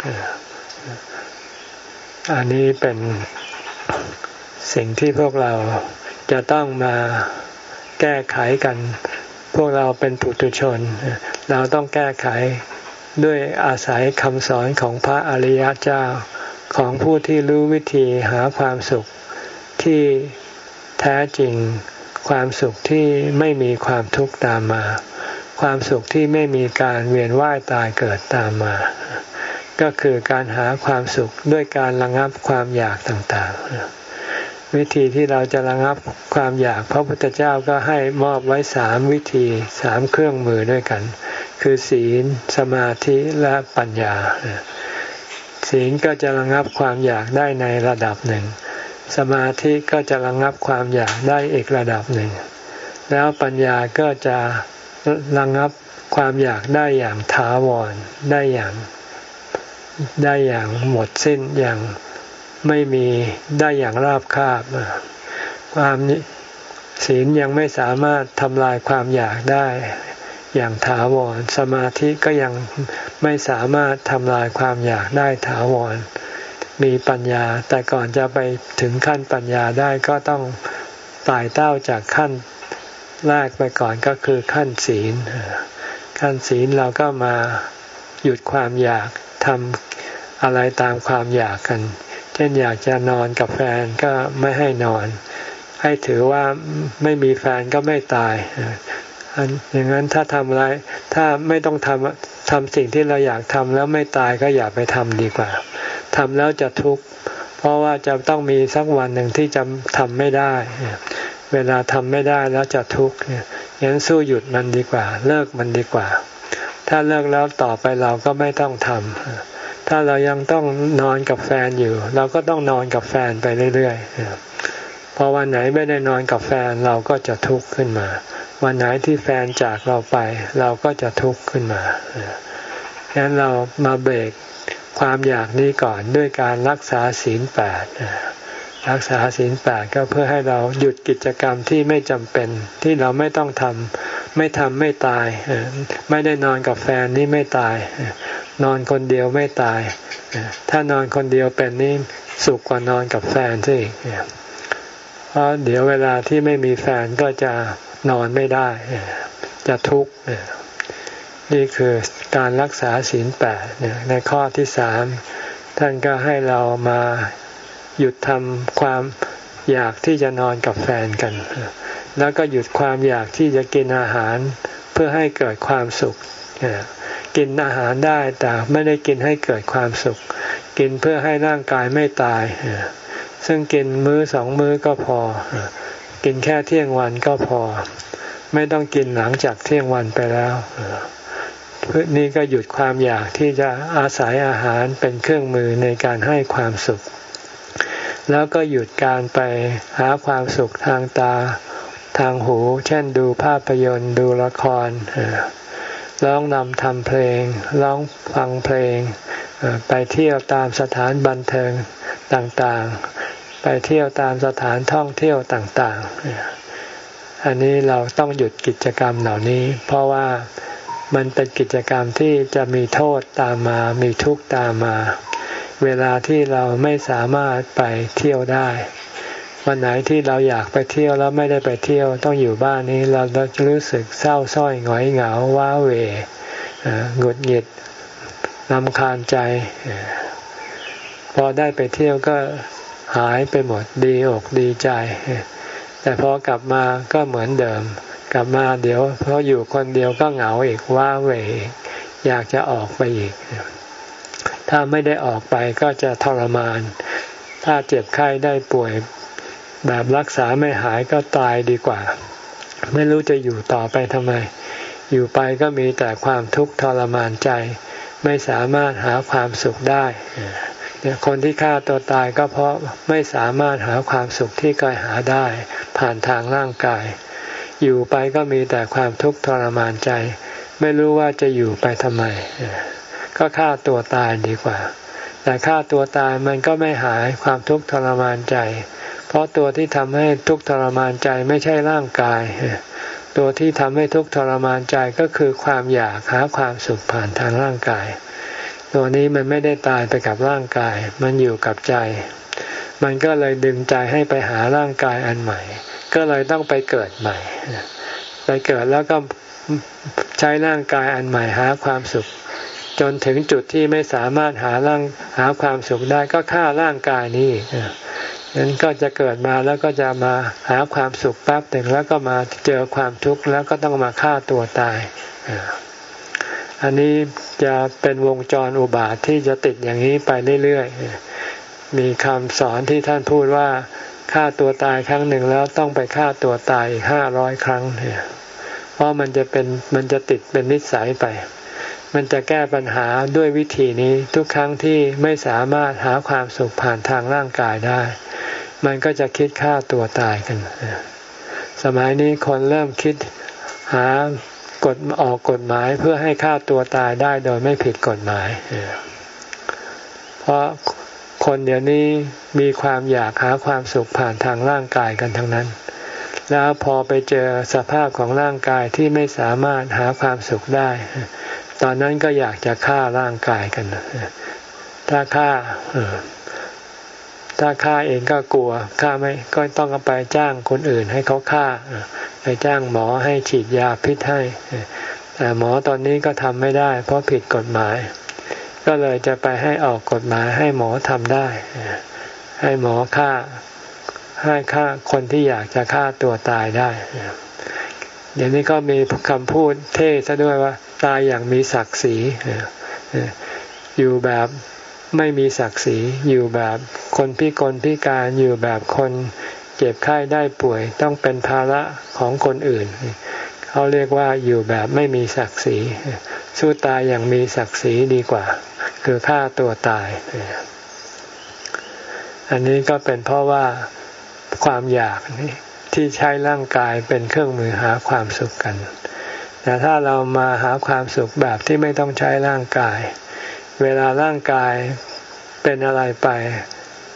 อันนี้เป็นสิ่งที่พวกเราจะต้องมาแก้ไขกันพวกเราเป็นปุถุชนเราต้องแก้ไขด้วยอาศัยคำสอนของพระอริยเจ้าของผู้ที่รู้วิธีหาความสุขที่แท้จริงความสุขที่ไม่มีความทุกข์ตามมาความสุขที่ไม่มีการเวียนว่ายตายเกิดตามมาก็คือการหาความสุขด้วยการระงับความอยากต่างๆวิธีที่เราจะระงับความอยากพระพุทธเจ้าก็ให้มอบไว้สามวิธีสามเครื่องมือด้วยกันคือศีลสมาธิและปัญญาศีลก็จะระงับความอยากได้ในระดับหนึ่งสมาธิก็จะระงับความอยากได้อีกระดับหนึ่งแล้วปัญญาก็จะระงับความอยากได้อย่างถาวรได้อย่างได้อย่างหมดสิ้นอย่างไม่มีได้อย่างราบคาบความศีลยังไม่สามารถทำลายความอยากได้อย่างถาวรสมาธิก็ยังไม่สามารถทำลายความอยากได้ถาวรมีปัญญาแต่ก่อนจะไปถึงขั้นปัญญาได้ก็ต้องไต่เต้าจากขั้นแรกไปก่อนก็คือขั้นศีลขั้นศีลเราก็มาหยุดความอยากทำอะไรตามความอยากกันเช่นอยากจะนอนกับแฟนก็ไม่ให้นอนให้ถือว่าไม่มีแฟนก็ไม่ตายอย่างนั้นถ้าทำอะไรถ้าไม่ต้องทำทำสิ่งที่เราอยากทำแล้วไม่ตายก็อย่าไปทำดีกว่าทำแล้วจะทุกข์เพราะว่าจะต้องมีสักวันหนึ่งที่จะทำไม่ได้เวลาทำไม่ได้แล้วจะทุกข์งั้นสู้หยุดมันดีกว่าเลิกมันดีกว่าถ้าเลิกแล้วต่อไปเราก็ไม่ต้องทำถ้าเรายังต้องนอนกับแฟนอยู่เราก็ต้องนอนกับแฟนไปเรื่อยๆพอวันไหนไม่ได้นอนกับแฟนเราก็จะทุกข์ขึ้นมาวันไหนที่แฟนจากเราไปเราก็จะทุกข์ขึ้นมางั้นเรามาเบรกความอยากนี้ก่อนด้วยการรักษาศีลแปดพรักษาศีลแปดก็เพื่อให้เราหยุดกิจกรรมที่ไม่จำเป็นที่เราไม่ต้องทำไม่ทำไม่ตายไม่ได้นอนกับแฟนนี่ไม่ตายนอนคนเดียวไม่ตายถ้านอนคนเดียวเป็นนี่สุขกว่านอนกับแฟนซะอีกเพราะเดี๋ยวเวลาที่ไม่มีแฟนก็จะนอนไม่ได้จะทุกข์นี่คือการรักษาศีลแปดในข้อที่สามท่านก็ให้เรามาหยุดทำความอยากที่จะนอนกับแฟนกันแล้วก็หยุดความอยากที่จะกินอาหารเพื่อให้เกิดความสุขกินอาหารได้แต่ไม่ได้กินให้เกิดความสุขกินเพื่อให้ร่างกายไม่ตายซึ่งกินมื้อสองมื้อก็พอกินแค่เที่ยงวันก็พอไม่ต้องกินหลังจากเที่ยงวันไปแล้วนี่ก็หยุดความอยากที่จะอาศัยอาหารเป็นเครื่องมือในการให้ความสุขแล้วก็หยุดการไปหาความสุขทางตาทางหูเช่นดูภาพยนตร์ดูละครร้องนำทำเพลงร้องฟังเพลงไปเที่ยวตามสถานบันเทิงต่างๆไปเที่ยวตามสถานท่องเที่ยวต่างๆอันนี้เราต้องหยุดกิจกรรมเหล่านี้เพราะว่ามันเป็นกิจกรรมที่จะมีโทษตามมามีทุกข์ตามมาเวลาที่เราไม่สามารถไปเที่ยวได้วันไหนที่เราอยากไปเที่ยวแล้วไม่ได้ไปเที่ยวต้องอยู่บ้านนี้เราจะรู้สึกเศร้าส้อยหงอยเหงาว้าเหวหงุดหงิดรำคาญใจพอได้ไปเที่ยวก็หายไปหมดดีอกดีใจแต่พอกลับมาก็เหมือนเดิมกลับมาเดี๋ยวพออยู่คนเดียวก็เหงาอีกว้าเหวอยากจะออกไปอีกถ้าไม่ได้ออกไปก็จะทรมานถ้าเจ็บไข้ได้ป่วยแบบรักษาไม่หายก็ตายดีกว่าไม่รู้จะอยู่ต่อไปทำไมอยู่ไปก็มีแต่ความทุกข์ทรมานใจไม่สามารถหาความสุขได้คนที่ฆ่าตัวตายก็เพราะไม่สามารถหาความสุขที่เคยหาได้ผ่านทางร่างกายอยู่ไปก็มีแต่ความทุกข์ทรมานใจไม่รู้ว่าจะอยู่ไปทำไมก็ฆ่าตัวตายดีกว่าแต่ฆ่าตัวตายมันก็ไม่หายความทุกข์ทรมานใจเพราะตัวที่ทำให้ทุกข์ทรมานใจไม่ใช่ร่างกายตัวที่ทำให้ทุกข์ทรมานใจก็คือความอยากหาความสุขผ่านทางร่างกายตัวนี้มันไม่ได้ตายไปกับร่างกายมันอยู่กับใจมันก็เลยดึงใจให้ไปหาร่างกายอันใหม่ก็เลยต้องไปเกิดใหม่ไปเกิดแล้วก็ใช้ร่างกายอันใหม่หาความสุขจนถึงจุดที่ไม่สามารถหาร่างหาความสุขได้ก็ฆ่าร่างกายนี้นั้นก็จะเกิดมาแล้วก็จะมาหาความสุขแป๊บหนึ่งแล้วก็มาเจอความทุกข์แล้วก็ต้องมาฆ่าตัวตายอันนี้จะเป็นวงจรอุบาทที่จะติดอย่างนี้ไปเรื่อยๆมีคำสอนที่ท่านพูดว่าฆ่าตัวตายครั้งหนึ่งแล้วต้องไปฆ่าตัวตายอีกห้าร้อยครั้งเนี่ยเพราะมันจะเป็นมันจะติดเป็นนิสัยไปมันจะแก้ปัญหาด้วยวิธีนี้ทุกครั้งที่ไม่สามารถหาความสุขผ่านทางร่างกายได้มันก็จะคิดฆ่าตัวตายกันสมัยนี้คนเริ่มคิดหากฎออกกฎหมายเพื่อให้ฆ่าตัวตายได้โดยไม่ผิดกฎหมายเพราะคนเดี๋ยวนี้มีความอยากหาความสุขผ่านทางร่างกายกันทั้งนั้นแล้วพอไปเจอสภาพของร่างกายที่ไม่สามารถหาความสุขได้ตอนนั้นก็อยากจะฆ่าร่างกายกันถ้าฆ่าถ้าฆ่าเองก็กลัวฆ่าไม่ก็ต้องไปจ้างคนอื่นให้เขาฆ่าไปจ้างหมอให้ฉีดยาพิษให้แต่หมอตอนนี้ก็ทำไม่ได้เพราะผิดกฎหมายก็เลยจะไปให้ออกกฎหมายให้หมอทำได้ให้หมอฆ่าให้ฆ่าคนที่อยากจะฆ่าตัวตายได้เดี๋ยวนี้ก็มีคำพูดเท่ซะด้วยว่าตายอย่างมีศักดิ์ศรีอยู่แบบไม่มีศักดิ์ศรีอยู่แบบคนพิกลพิการอยู่แบบคนเจ็บไข้ได้ป่วยต้องเป็นภาระของคนอื่นเขาเรียกว่าอยู่แบบไม่มีศักดิ์ศรีสู้ตายอย่างมีศักดิ์ศรีดีกว่าคือฆ่าตัวตายอันนี้ก็เป็นเพราะว่าความอยากที่ใช้ร่างกายเป็นเครื่องมือหาความสุขกันแต่ถ้าเรามาหาความสุขแบบที่ไม่ต้องใช้ร่างกายเวลาร่างกายเป็นอะไรไป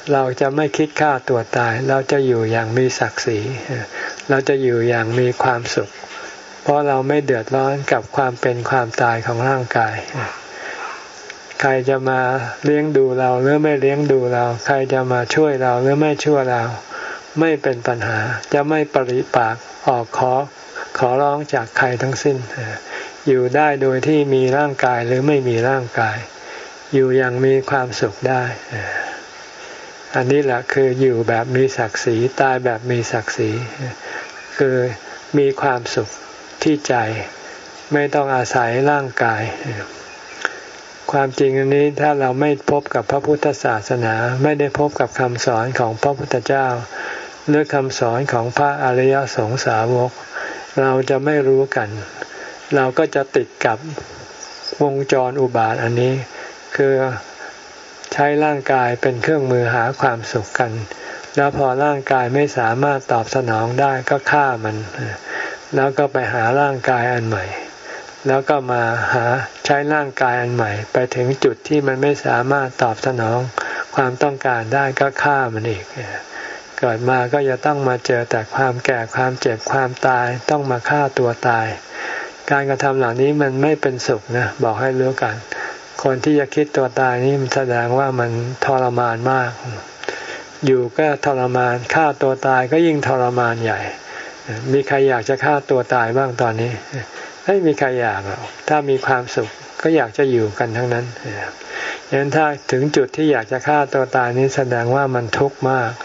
เราจะไม่คิดฆ่าตัวตายเราจะอยู่อย่างมีศักดิ์ศรีเราจะอยู่อย่างมีความสุขเพราะเราไม่เดือดร้อนกับความเป็นความตายของร่างกายใครจะมาเลี้ยงดูเราหรือไม่เลี้ยงดูเราใครจะมาช่วยเราหรือไม่ช่วยเราไม่เป็นปัญหาจะไม่ปริปากออกขอขอร้องจากใครทั้งสิ้นอยู่ได้โดยที่มีร่างกายหรือไม่มีร่างกายอยู่อย่างมีความสุขได้อันนี้แหละคืออยู่แบบมีศักดิ์ศรีตายแบบมีศักดิ์ศรีคือมีความสุขที่ใจไม่ต้องอาศัยร่างกายความจริงอันนี้ถ้าเราไม่พบกับพระพุทธศาสนาไม่ได้พบกับคำสอนของพระพุทธเจ้าหรือคำสอนของพระอริยสงสาวกเราจะไม่รู้กันเราก็จะติดกับวงจรอุบาทอันนี้คือใช้ร่างกายเป็นเครื่องมือหาความสุขกันแล้วพอร่างกายไม่สามารถตอบสนองได้ก็ฆ่ามันแล้วก็ไปหาร่างกายอันใหม่แล้วก็มาหาใช้ร่างกายอันใหม่ไปถึงจุดที่มันไม่สามารถตอบสนองความต้องการได้ก็ฆ่ามันอีกเกิดมาก็จะต้องมาเจอแต่ความแก่ความเจ็บความตายต้องมาฆ่าตัวตายการกระทำเหล่านี้มันไม่เป็นสุขนะบอกให้รู้กันคนที่จะคิดตัวตายนี่มันแสดงว่ามันทรมานมากอยู่ก็ทรมานฆ่าตัวตายก็ยิ่งทรมานใหญ่มีใครอยากจะฆ่าตัวตายบ้างตอนนี้ไม่มีใครอยากหรอกถ้ามีความสุขก็อยากจะอยู่กันทั้งนั้นฉะนั้นถ้าถึงจุดที่อยากจะฆ่าตัวตายนี้แสดงว่ามันทุกข์มาก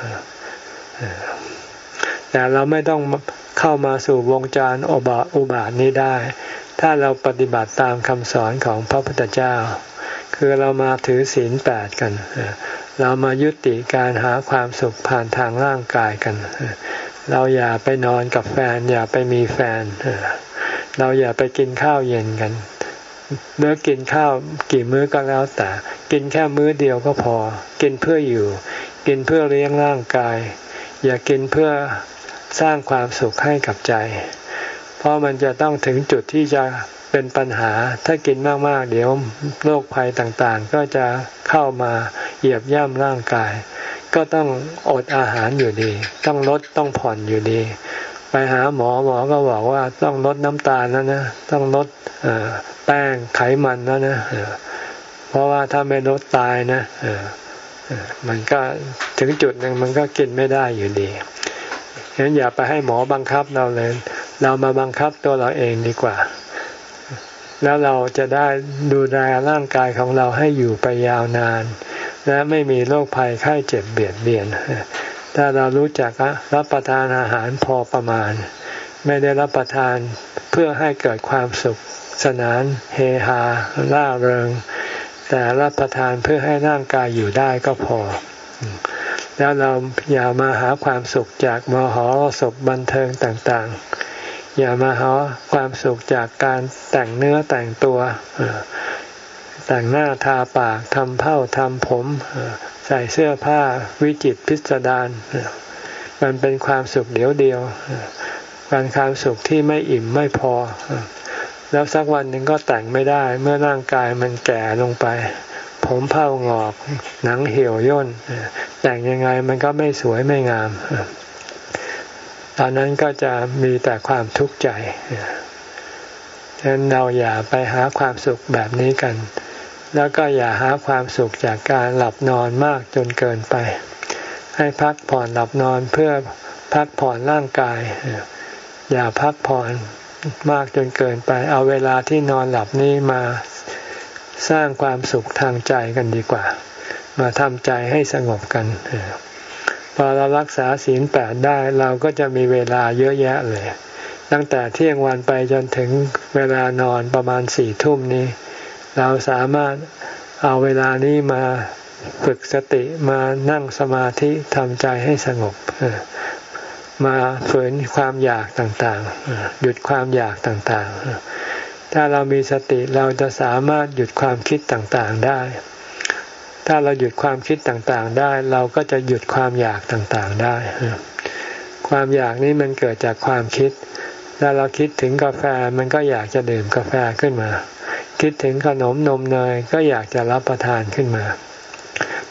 แต่เราไม่ต้องเข้ามาสู่วงจรอุบาทอุบาทนี้ได้ถ้าเราปฏิบัติตามคำสอนของพระพุทธเจ้าคือเรามาถือศีลแปดกันเรามายุติการหาความสุขผ่านทางร่างกายกันเราอย่าไปนอนกับแฟนอย่าไปมีแฟนเราอย่าไปกินข้าวเย็นกันเมื่อกินข้าวกี่มื้อก็แล้วแต่กินแค่มื้อเดียวก็พอกินเพื่ออยู่กินเพื่อเลี้ยงร่างกายอย่ากินเพื่อสร้างความสุขให้กับใจเพราะมันจะต้องถึงจุดที่จะเป็นปัญหาถ้ากินมากๆเดี๋ยวโรคภัยต่างๆก็จะเข้ามาเหยียบย่ำร่างกายก็ต้องอดอาหารอยู่ดีต้องลดต้องผ่อนอยู่ดีไปหาหมอหมอก็บอกว่าต้องลดน้ำตาลแล้วนะต้องลดแป้งไขมันแล้วนะเพราะว่าถ้าไม่ลดตายนะมันก็ถึงจุดหนึ่งมันก็กินไม่ได้อยู่ดีฉะนั้นอย่าไปให้หมอบังคับเราเลยเรามาบังคับตัวเราเองดีกว่าแล้วเราจะได้ดูแลร่างกายของเราให้อยู่ไปยาวนานและไม่มีโรคภัยไข้เจ็บเบียดเบียนถ้าเรารู้จักรับประทานอาหารพอประมาณไม่ได้รับประทานเพื่อให้เกิดความสุขสนานเฮฮาร่าเริงแต่รับประทานเพื่อให้ร่างกายอยู่ได้ก็พอแล้วเราอย่ามาหาความสุขจากมหรสพบันเทิงต่างๆอย่ามาหาความสุขจากการแต่งเนื้อแต่งตัวแต่งหน้าทาปากทำเผ้าทำผมใส่เสื้อผ้าวิจิตรพิสดารมันเป็นความสุขเดียวเดียวเป็นความสุขที่ไม่อิ่มไม่พอแล้วสักวันหนึ่งก็แต่งไม่ได้เมื่อร่างกายมันแก่ลงไปผมเผ้างอกหนังเหี่ยวย่นแต่งยังไงมันก็ไม่สวยไม่งามตอนนั้นก็จะมีแต่ความทุกข์ใจฉะนั้นเราอย่าไปหาความสุขแบบนี้กันแล้วก็อย่าหาความสุขจากการหลับนอนมากจนเกินไปให้พักผ่อนหลับนอนเพื่อพักผ่อนร่างกายอย่าพักผ่อนมากจนเกินไปเอาเวลาที่นอนหลับนี้มาสร้างความสุขทางใจกันดีกว่ามาทำใจให้สงบกันพอเรารักษาศีลแปดได้เราก็จะมีเวลาเยอะแยะเลยตั้งแต่เที่ยงวันไปจนถึงเวลานอนประมาณสี่ทุ่มนี้เราสามารถเอาเวลานี้มาฝึกสติมานั่งสมาธิทำใจให้สงบมาฝืนความอยากต่างๆหยุดความอยากต่างๆถ้าเรามีสติเราจะสามารถหยุดความคิดต่างๆได้ถ้าเราหยุดความคิดต่างๆได้เราก็จะหยุดความอยากต่างๆได้ความอยากนี้มันเกิดจากความคิดถ้าเราคิดถึงกาแฟมันก็อยากจะดื่มกาแฟขึ้นมาคิดถึงขนมนมเนยก็อยากจะรับประทานขึ้นมา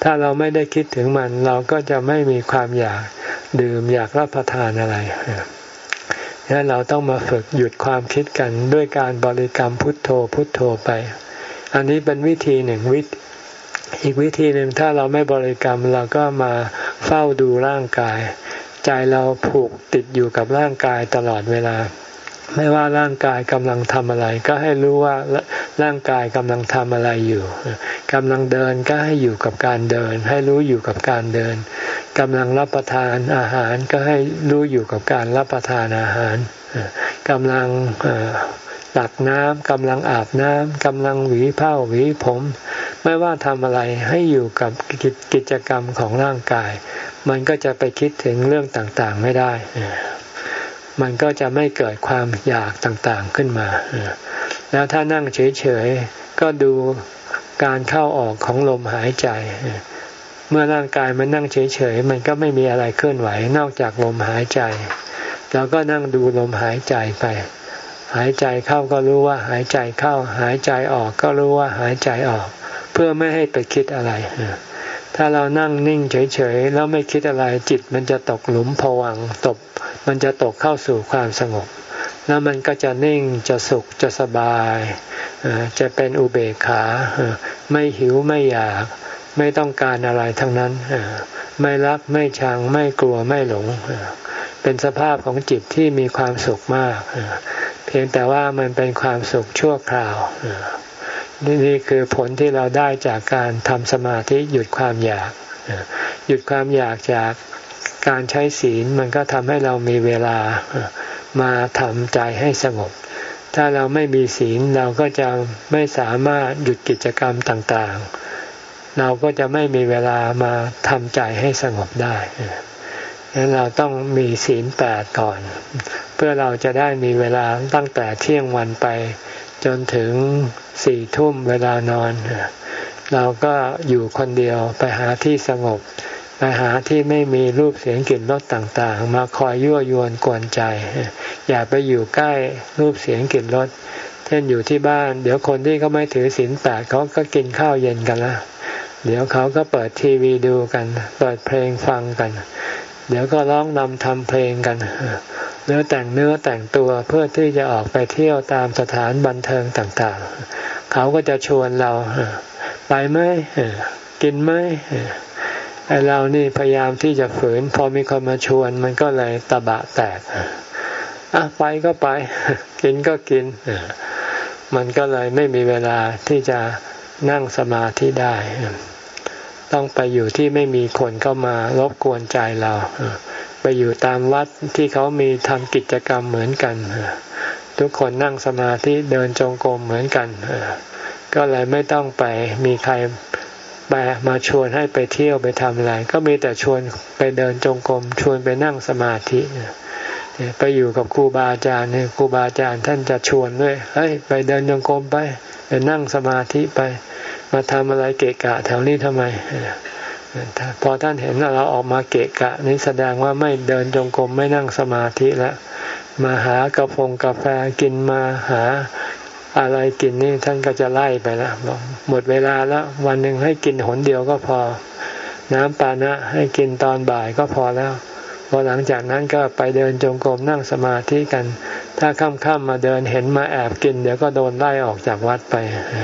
ถ้าเราไม่ได้คิดถึงมันเราก็จะไม่มีความอยากดื่มอยากรับประทานอะไรดังนั้นเราต้องมาฝึกหยุดความคิดกันด้วยการบริกรรมพุทโธพุทโธไปอันนี้เป็นวิธีหนึ่งวิธีอีกวิธีหนึ่งถ้าเราไม่บริกรรมเราก็มาเฝ้าดูร่างกายใจเราผูกติดอยู่กับร่างกายตลอดเวลาไม่ว่าร่างกายกำลังทำอะไรก็ให้รู้ว่าร่างกายกำลังทำอะไรอยู่กำลังเดินก็ให้อยู่กับการเดินให้รู้อยู่กับการเดินกำลังรับประทานอาหารก็ให้รู้อยู่กับการรับประทานอาหารกำลังตักน้ำกำลังอาบน้ำกำลังหวีผ้าหวีผมไม่ว่าทำอะไรให้อยู่กับกิจกรรมของร่างกายมันก็จะไปคิดถึงเรื่องต่างๆไม่ได้มันก็จะไม่เกิดความอยากต่างๆขึ้นมาแล้วถ้านั่งเฉยๆก็ดูการเข้าออกของลมหายใจเมื่อร่างกายมันนั่งเฉยๆมันก็ไม่มีอะไรเคลื่อนไหวนอกจากลมหายใจเราก็นั่งดูลมหายใจไปหายใจเข้าก็รู้ว่าหายใจเข้าหายใจออกก็รู้ว่าหายใจออกเพื่อไม่ให้ไปคิดอะไรถ้าเรานั่งนิ่งเฉยๆแล้วไม่คิดอะไรจิตมันจะตกหลุมภวังค์ตกมันจะตกเข้าสู่ความสงบแล้วมันก็จะนิ่งจะสุขจะสบายจะเป็นอุเบกขาไม่หิวไม่อยากไม่ต้องการอะไรทั้งนั้นไม่รักไม่ชังไม่กลัวไม่หลงเป็นสภาพของจิตที่มีความสุขมากเพียงแต่ว่ามันเป็นความสุขชั่วคราวนี่คือผลที่เราได้จากการทำสมาธิหยุดความอยากหยุดความอยากจากการใช้ศีลมันก็ทำให้เรามีเวลามาทำใจให้สงบถ้าเราไม่มีศีลเราก็จะไม่สามารถหยุดกิจกรรมต่างๆเราก็จะไม่มีเวลามาทำใจให้สงบได้ดังนั้นเราต้องมีศีลแปดก่อนเพื่อเราจะได้มีเวลาตั้งแต่เที่ยงวันไปจนถึงสี่ทุ่มเวลานอนเราก็อยู่คนเดียวไปหาที่สงบไปหาที่ไม่มีรูปเสียงกลิ่นรสต่างๆมาคอยยั่วยวนกวนใจอย่าไปอยู่ใกล้รูปเสียงกลิ่นรสเช่นอยู่ที่บ้านเดี๋ยวคนที่เขาไม่ถือศีลแปดเขาก็กินข้าวเย็นกันละเดี๋ยวเขาก็เปิดทีวีดูกันเปิดเพลงฟังกันเดี๋ยวก็ร้องนำทำเพลงกันหรือแต่งเนื้อแต่งตัวเพื่อที่จะออกไปเที่ยวตามสถานบันเทิงต่างๆเขาก็จะชวนเราไปไหมกินไหมไอเรานี่พยายามที่จะฝืนพอมีคนมาชวนมันก็เลยตะบะแตกอ่ะไปก็ไปกินก็กินมันก็เลยไม่มีเวลาที่จะนั่งสมาธิได้ต้องไปอยู่ที่ไม่มีคนเข้ามารบกวนใจเราไปอยู่ตามวัดที่เขามีทำกิจกรรมเหมือนกันทุกคนนั่งสมาธิเดินจงกรมเหมือนกันก็เลยไม่ต้องไปมีใครไปมาชวนให้ไปเที่ยวไปทำอะไรก็มีแต่ชวนไปเดินจงกรมชวนไปนั่งสมาธิไปอยู่กับครูบาอาจารย์เนี่ยครูบาอาจารย์ท่านจะชวนด้วยเฮ้ยไปเดินจงกรมไปไปนั่งสมาธิไปมาทำอะไรเกะกะแถวนี้ทำไมพอท่านเห็นเราออกมาเกะกะนี่แสดงว่าไม่เดินจงกรมไม่นั่งสมาธิแล้วมาหากาแฟกาแฟกินมาหาอะไรกินนี่ท่านก็จะไล่ไปแล้วบอกหมดเวลาแล้ววันหนึ่งให้กินหนเดียวก็พอน้ำปานะให้กินตอนบ่ายก็พอแล้วพอหลังจากนั้นก็ไปเดินจงกรมนั่งสมาธิกันถ้าค่ำๆมาเดินเห็นมาแอบกินเดี๋ยวก็โดนไล่ออกจากวัดไป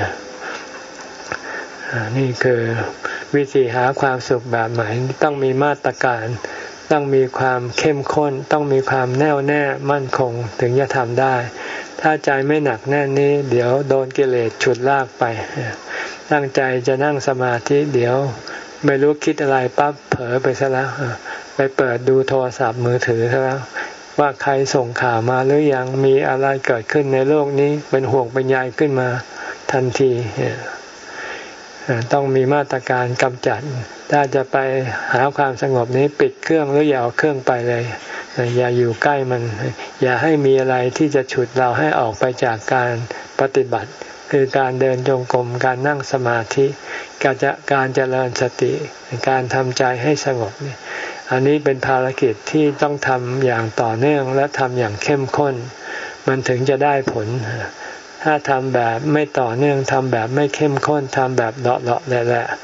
นี่คือวิธีหาความสุขแบบใหม่ต้องมีมาตรการต้องมีความเข้มข้นต้องมีความแน่วแน่มั่นคงถึงจะทำได้ถ้าใจไม่หนักแน่นนี้เดี๋ยวโดนกิเลสฉุดลากไปตั้งใจจะนั่งสมาธิเดี๋ยวไม่รู้คิดอะไรปั๊บเผลอไปซะแล้วไปเปิดดูโทรศัพท์มือถือซะแล้วว่าใครส่งข่าวมาหรือยังมีอะไรเกิดขึ้นในโลกนี้เป็นห่วงเป็นใยขึ้นมาทันทีต้องมีมาตรการกำจัดถ้าจะไปหาความสงบนี้ปิดเครื่องหรืออย่าเอาเครื่องไปเลยอย่าอยู่ใกล้มันอย่าให้มีอะไรที่จะฉุดเราให้ออกไปจากการปฏิบัติคือการเดินจงกรมการนั่งสมาธิการจะการเจริญสติการทำใจให้สงบนี่อันนี้เป็นภารกิจที่ต้องทำอย่างต่อเนื่องและทำอย่างเข้มข้นมันถึงจะได้ผลถ้าทำแบบไม่ต่อเนื่องทำแบบไม่เข้มข้นทำแบบเลาะเลาะแหละแหละท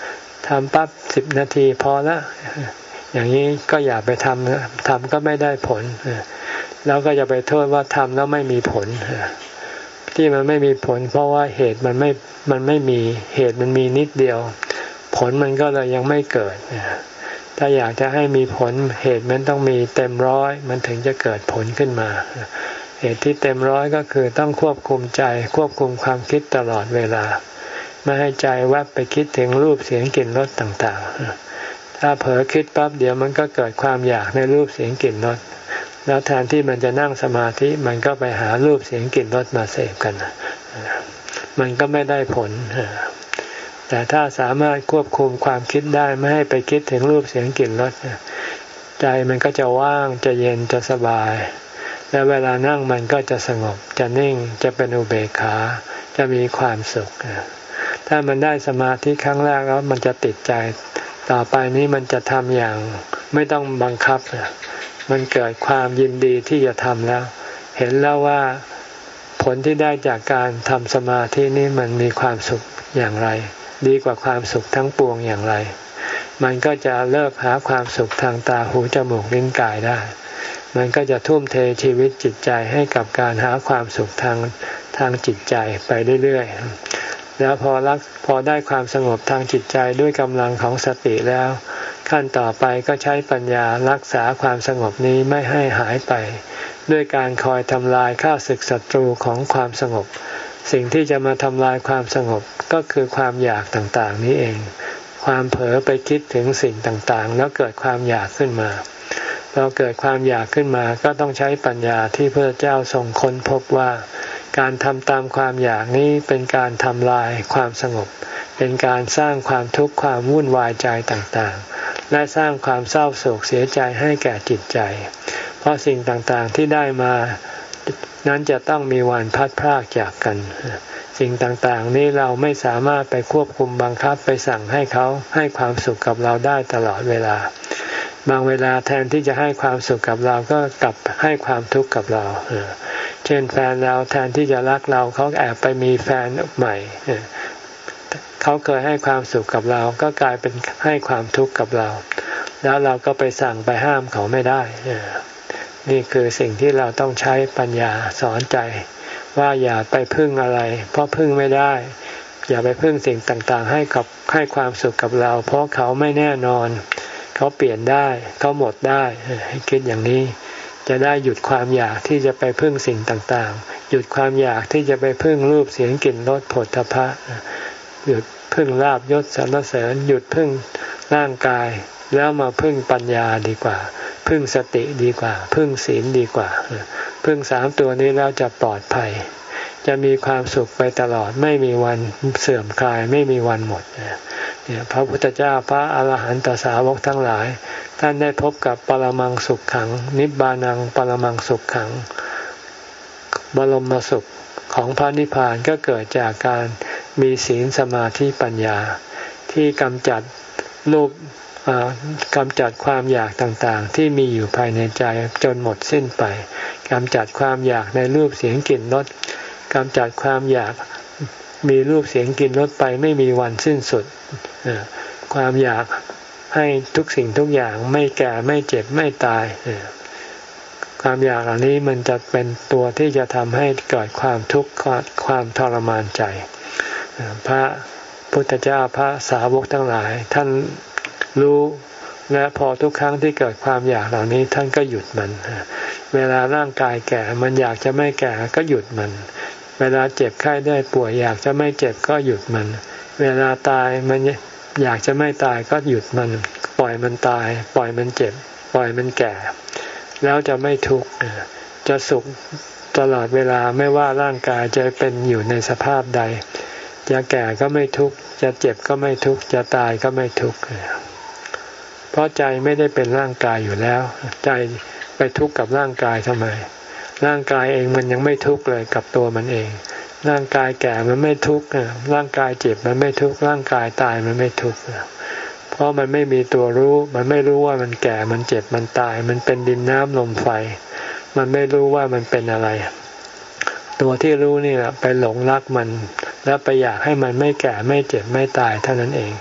ทำปั๊บสิบนาทีพอละอย่างนี้ก็อย่าไปทำทำก็ไม่ได้ผลแล้วก็จะไปโทษว่าทำแล้วไม่มีผลที่มันไม่มีผลเพราะว่าเหตุมันไม่มันไม่มีเหตุมันมีนิดเดียวผลมันก็เลยยังไม่เกิดถ้าอยากจะให้มีผลเหตุมันต้องมีเต็มร้อยมันถึงจะเกิดผลขึ้นมาเหตุที่เต็มร้อยก็คือต้องควบคุมใจควบคุมความคิดตลอดเวลาไม่ให้ใจแวบไปคิดถึงรูปเสียงกลิ่นรสต่างๆถ้าเผลอคิดปั๊บเดี๋ยวมันก็เกิดความอยากในรูปเสียงกลิ่นรสแล้วแทนที่มันจะนั่งสมาธิมันก็ไปหารูปเสียงกลิ่นรสมาเสพกันมันก็ไม่ได้ผลแต่ถ้าสามารถควบคุมความคิดได้ไม่ให้ไปคิดถึงรูปเสียงกลิ่นรสใจมันก็จะว่างจะเย็นจะสบายและเวลานั่งมันก็จะสงบจะนิ่งจะเป็นอุเบกขาจะมีความสุขถ้ามันได้สมาธิครั้งแรกแล้วมันจะติดใจต่อไปนี้มันจะทำอย่างไม่ต้องบังคับมันเกิดความยินดีที่จะทำแล้วเห็นแล้วว่าผลที่ได้จากการทำสมาธินี้มันมีความสุขอย่างไรดีกว่าความสุขทั้งปวงอย่างไรมันก็จะเลิกหาความสุขทางตาหูจมูกลิ้นกายได้มันก็จะทุ่มเทชีวิตจิตใจให้กับการหาความสุขทางทางจิตใจไปเรื่อยๆแล้วพอรักพอได้ความสงบทางจิตใจด้วยกำลังของสติแล้วขั้นต่อไปก็ใช้ปัญญารักษาความสงบนี้ไม่ให้หายไปด้วยการคอยทำลายข้าศึกศัตรูของความสงบสิ่งที่จะมาทำลายความสงบก็คือความอยากต่างๆนี้เองความเผลอไปคิดถึงสิ่งต่างๆแล้วเกิดความอยากขึ้นมาพอเกิดความอยากขึ้นมาก็ต้องใช้ปัญญาที่พระเจ้าทรงค้นพบว่าการทำตามความอยากนี้เป็นการทำลายความสงบเป็นการสร้างความทุกข์ความวุ่นวายใจต่างๆและสร้างความเศร้าโศกเสียใจให้แก่จิตใจเพราะสิ่งต่างๆที่ได้มานั้นจะต้องมีวันพัดพรากจากกันสิ่งต่างๆนี้เราไม่สามารถไปควบคุมบังคับไปสั่งให้เขาให้ความสุขกับเราได้ตลอดเวลาบางเวลาแทนที่จะให้ความสุขกับเราก็กลับให้ความทุกข์กับเราเช่นแฟนเราแทนที่จะรักเราเขาแอบไปมีแฟนใหม่เขาเคยให้ความสุขกับเราก็กลายเป็นให้ความทุกข์กับเราแล้วเราก็ไปสั่งไปห้ามเขาไม่ได้นี่คือสิ่งที่เราต้องใช้ปัญญาสอนใจว่าอย่าไปพึ่งอะไรเพราะพึ่งไม่ได้อย่าไปพึ่งสิ่งต่างๆให้กับให้ความสุขกับเราเพราะเขาไม่แน่นอนเขาเปลี่ยนได้เขาหมดได้ให้คิดอย่างนี้จะได้หยุดความอยากที่จะไปพึ่งสิ่งต่างๆหยุดความอยากที่จะไปพึ่งรูปเสียงกลิ่นรสโผฏฐัพพะหยุดพึ่งลาภยศสรรเสริญหยุดพึ่งร่างกายแล้วมาพึ่งปัญญาดีกว่าพึ่งสติดีกว่าพึ่งศีลดีกว่าพึ่งสามตัวนี้แล้วจะปลอดภัยจะมีความสุขไปตลอดไม่มีวันเสื่อมคลายไม่มีวันหมดเนี่ยพระพุทธเจ้าพระอาหารหันตสาวกทั้งหลายท่านได้พบกับปรมังสุขขังนิบานังปรมังสุขขังบรมสุขของพระนิพพานก็เกิดจากการมีศีลสมาธิปัญญาที่กำจัดรูปกำจัดความอยากต่างๆที่มีอยู่ภายในใจจนหมดสิ้นไปกำจัดความอยากในรูปเสียงกลิ่นรสกำจัดความอยากมีรูปเสียงกลิ่นรสไปไม่มีวันสิ้นสุดความอยากให้ทุกสิ่งทุกอย่างไม่แก่ไม่เจ็บไม่ตายความอยากเหล่านี้มันจะเป็นตัวที่จะทำให้เกิดความทุกข์ความทรมานใจพระพุทธเจ้าพระสาวกทั้งหลายท่านรู้และพอทุกครั้งที่เกิดความอยากเหล่านี้ท่านก็หยุดมันเวลาร่างกายแก่มันอยากจะไม่แก่ก็หยุดมันเวลาเจ็บไข้ได้ป่วยอยากจะไม่เจ็บก็หยุดมันเวลาตายมันอยากจะไม่ตายก็หยุดมันปล่อยมันตายปล่อยมันเจ็บปล่อยมันแก่แล้วจะไม่ทุกข์จะสุขตลอดเวลาไม่ว่าร่างกายจะเป็นอยู่ในสภาพใดจะแก่ก็ไม่ทุกข์จะเจ็บก็ไม่ทุกข์จะตายก็ไม่ทุกข์เพราะใจไม่ได้เป็นร่างกายอยู่แล้วใจไปทุกข์กับร่างกายทำไมร่างกายเองมันยังไม่ทุกข์เลยกับตัวมันเองร่างกายแก่มันไม่ทุกข์ร่างกายเจ็บมันไม่ทุกข์ร่างกายตายมันไม่ทุกข์เพราะมันไม่มีตัวรู้มันไม่รู้ว่ามันแก่มันเจ็บมันตายมันเป็นดินน้ำลมไฟมันไม่รู้ว่ามันเป็นอะไรตัวที่รู้นี่แหละไปหลงรักมันแล้วไปอยากให้มันไม่แก่ไม่เจ็บไม่ตายเท่านั้นเอง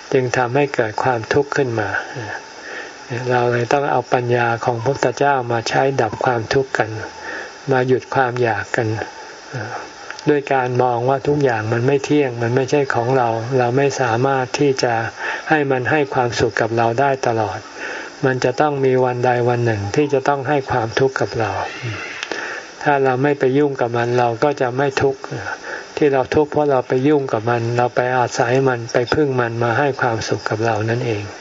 จึงทำให้เกิดความทุกข์ขึ้นมาเราเลยต้องเอาปัญญาของพระพุทธเจ้ามาใช้ดับความทุกข์กันมาหยุดความอยากกันด้วยการมองว่าทุกอย่างมันไม่เที่ยงมันไม่ใช่ของเราเราไม่สามารถที่จะให้มันให้ความสุขกับเราได้ตลอดมันจะต้องมีวันใดวันหนึ่งที่จะต้องให้ความทุกข์กับเราถ้าเราไม่ไปยุ่งกับมันเราก็จะไม่ทุกข์ที่เราทุกข์เพราะเราไปยุ่งกับมันเราไปอาศัยมันไปพึ่งมันมาให้ความสุขกับเรานั่นเอง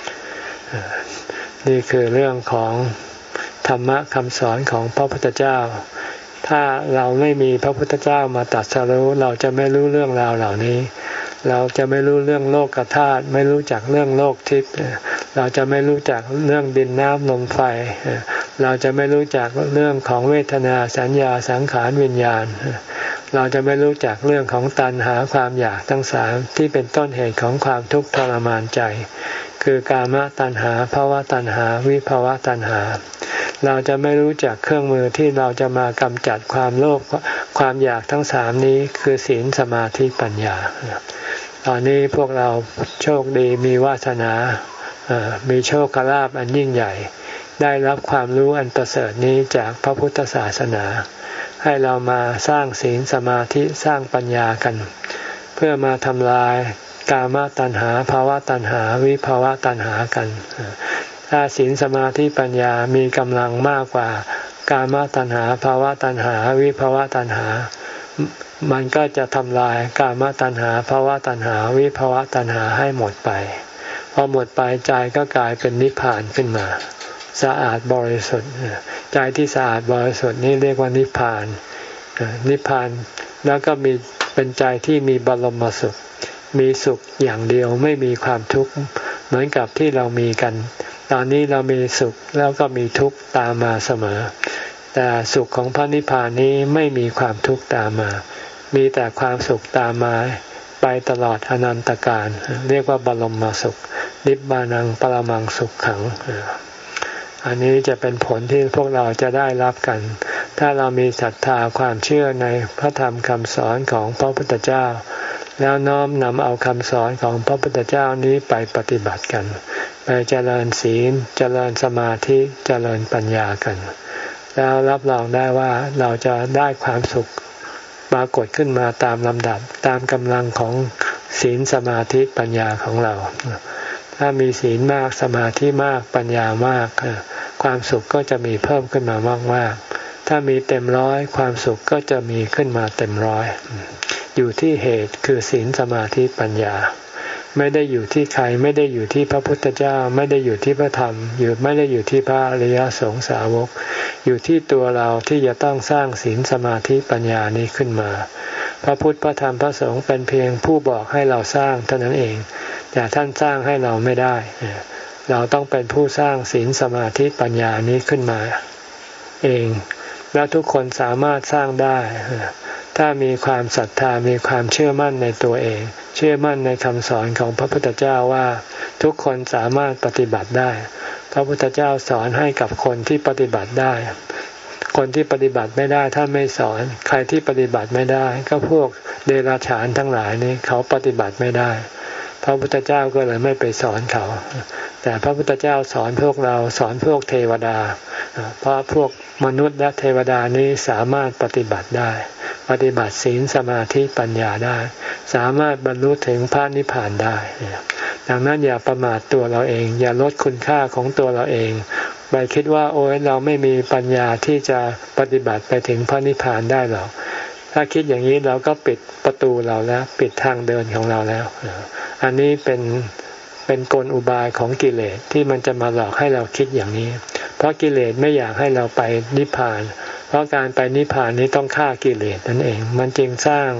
นี่คือเรื่องของธรรมะคำสอนของพระพุทธเจ้าถ้าเราไม่มีพระพุทธเจ้ามาตรัสรู้เราจะไม่รู้เรื่องราวเหล่านี้เราจะไม่รู้เรื่องโลกธาตุไม่รู้จักเรื่องโลกทิพย์เราจะไม่รู้จักเรื่องดินน้ำลมไฟเราจะไม่รู้จักเรื่องของเวทนาสัญญาสังขารวิญญาณเราจะไม่รู้จักเรื่องของตัณหาความอยากทั้งสามที่เป็นต้นเหตุของความทุกข์ทรมานใจคือกามตัณหาภวตัณหาวิภวตัณหาเราจะไม่รู้จักเครื่องมือที่เราจะมากำจัดความโลภความอยากทั้งสามนี้คือศีลสมาธิปัญญาตอนนี้พวกเราโชคดีมีวาสนามีโชคลาภอันยิ่งใหญ่ได้รับความรู้อันประเสริฐนี้จากพระพุทธศาสนาให้เรามาสร้างศีลสมาธิสร้างปัญญากันเพื่อมาทำลายกามตัณหาภวตัณหาวิภวตัณหากันถ้าศีลสมาธิปัญญามีกำลังมากกว่ากามตัณหาภวตัณหาวิภวตัณหามันก็จะทำลายกามตัณหาภวตัณหาวิภวตัณหาให้หมดไปพอหมดไปใจก็กลายเป็นนิพพานขึ้นมาสะอาดบริสุทธิ์ใจที่สะอาดบริสุทธิ์นี่เรียกว่านิพพานนิพพานแล้วก็มีเป็นใจที่มีบรมสุขมีสุขอย่างเดียวไม่มีความทุกข์เหมือนกับที่เรามีกันตอนนี้เรามีสุขแล้วก็มีทุกข์ตามมาเสมอแต่สุขของพระนิพพานนี้ไม่มีความทุกข์ตามมามีแต่ความสุขตามมาไปตลอดอนันตกาลเรียกว่าบรมสุขนิพพานังปรมังสุขขังอันนี้จะเป็นผลที่พวกเราจะได้รับกันถ้าเรามีศรัทธาความเชื่อในพระธรรมคำสอนของพระพุทธเจ้าแล้วน้อมนำเอาคำสอนของพระพุทธเจ้านี้ไปปฏิบัติกันไปเจริญศีลเจริญสมาธิเจริญปัญญากันแล้วรับรองได้ว่าเราจะได้ความสุขปรากฏขึ้นมาตามลำดับตามกำลังของศีลสมาธิปัญญาของเราถ้ามีศีลมากสมาธิมากปัญญามากความสุขก็จะมีเพิ่มขึ้นมามากๆถ้ามีเต็มร้อยความสุขก็จะมีขึ้นมาเต็มร้อยอยู่ที่เหตุคือศีลสมาธิปัญญาไม่ได้อยู่ที่ใครไม่ได้อยู่ที่พระพุทธเจ้าไม่ได้อยู่ที่พระธรรมอยู่ไม่ได้อยู่ที่พระอริยสงสาวกอยู่ที่ตัวเราที่จะต้องสร้างศีลสมาธิปัญญานี้ขึ้นมาพระพุทธพระธรรมพระสงฆ์เป็นเพียงผู้บอกให้เราสร้างเท่านั้นเองแต่ท่านสร้างให้เราไม่ได้เราต้องเป็นผู้สร้างศีลสมาธิปัญญานี้ขึ้นมาเองแล้วทุกคนสามารถสร้างได้ถ้ามีความศรัทธามีความเชื่อมั่นในตัวเองเชื่อมั่นในคำสอนของพระพุทธเจ้าว่าทุกคนสามารถปฏิบัติได้พระพุทธเจ้าสอนให้กับคนที่ปฏิบัติได้คนที่ปฏิบัติไม่ได้ท่านไม่สอนใครที่ปฏิบัติไม่ได้ก็พวกเดรัจฉานทั้งหลายนี้เขาปฏิบัติไม่ได้พระพุทธเจ้าก็เลยไม่ไปสอนเขาแต่พระพุทธเจ้าสอนพวกเราสอนพวกเทวดาเพราะพวกมนุษย์และเทวดานี้สามารถปฏิบัติได้ปฏิบัติศีลสมาธิปัญญาได้สามารถบรรลุถึงพระนิพพานได้ดังนั้นอย่าประมาทตัวเราเองอย่าลดคุณค่าของตัวเราเองไปคิดว่าโอ๊ยเราไม่มีปัญญาที่จะปฏิบัติไปถึงพระนิพพานได้หรอกถ้าคิดอย่างนี้เราก็ปิดประตูเราแล้วปิดทางเดินของเราแล้วอันนี้เป็นเป็นกลอุบายของกิเลสที่มันจะมาหลอกให้เราคิดอย่างนี้เพราะกิเลสไม่อยากให้เราไปนิพพานเพราะการไปนิพพานนี้ต้องฆ่ากิเลสนั่นเองมันจึงสร้าง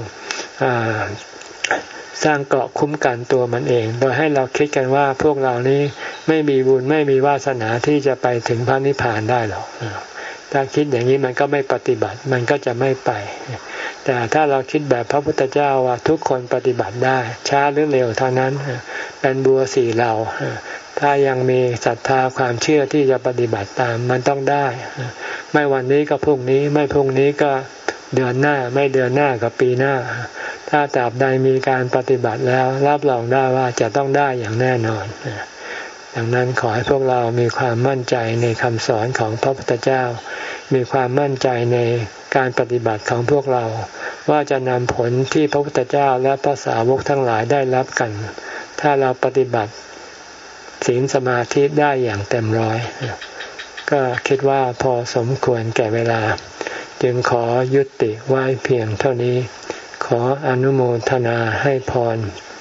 สร้างเกราะคุ้มกันตัวมันเองโดยให้เราคิดกันว่าพวกเรานี้ไม่มีบุญไม่มีวาสนาที่จะไปถึงพระนิพพานได้หรอกถ้าคิดอย่างนี้มันก็ไม่ปฏิบัติมันก็จะไม่ไปแต่ถ้าเราคิดแบบพระพุทธเจ้าว่าทุกคนปฏิบัติได้ช้าหรือเร็วเท่านั้นเป็นบัวสี่เหล่าถ้ายังมีศรัทธาความเชื่อที่จะปฏิบัติตามมันต้องได้ไม่วันนี้ก็พรุ่งนี้ไม่พรุ่งนี้ก็เดือนหน้าไม่เดือนหน้าก็ปีหน้าถ้าตราบใดมีการปฏิบัติแล้วรับรองได้ว่าจะต้องได้อย่างแน่นอนดังนั้นขอให้พวกเรามีความมั่นใจในคำสอนของพระพุทธเจ้ามีความมั่นใจในการปฏิบัติของพวกเราว่าจะนำผลที่พระพุทธเจ้าและพระสาวกทั้งหลายได้รับกันถ้าเราปฏิบัติศีลสมาธิได้อย่างเต็มร้อยก็คิดว่าพอสมควรแก่เวลาจึงขอยุติไว้เพียงเท่านี้ขออนุโมทนาให้พร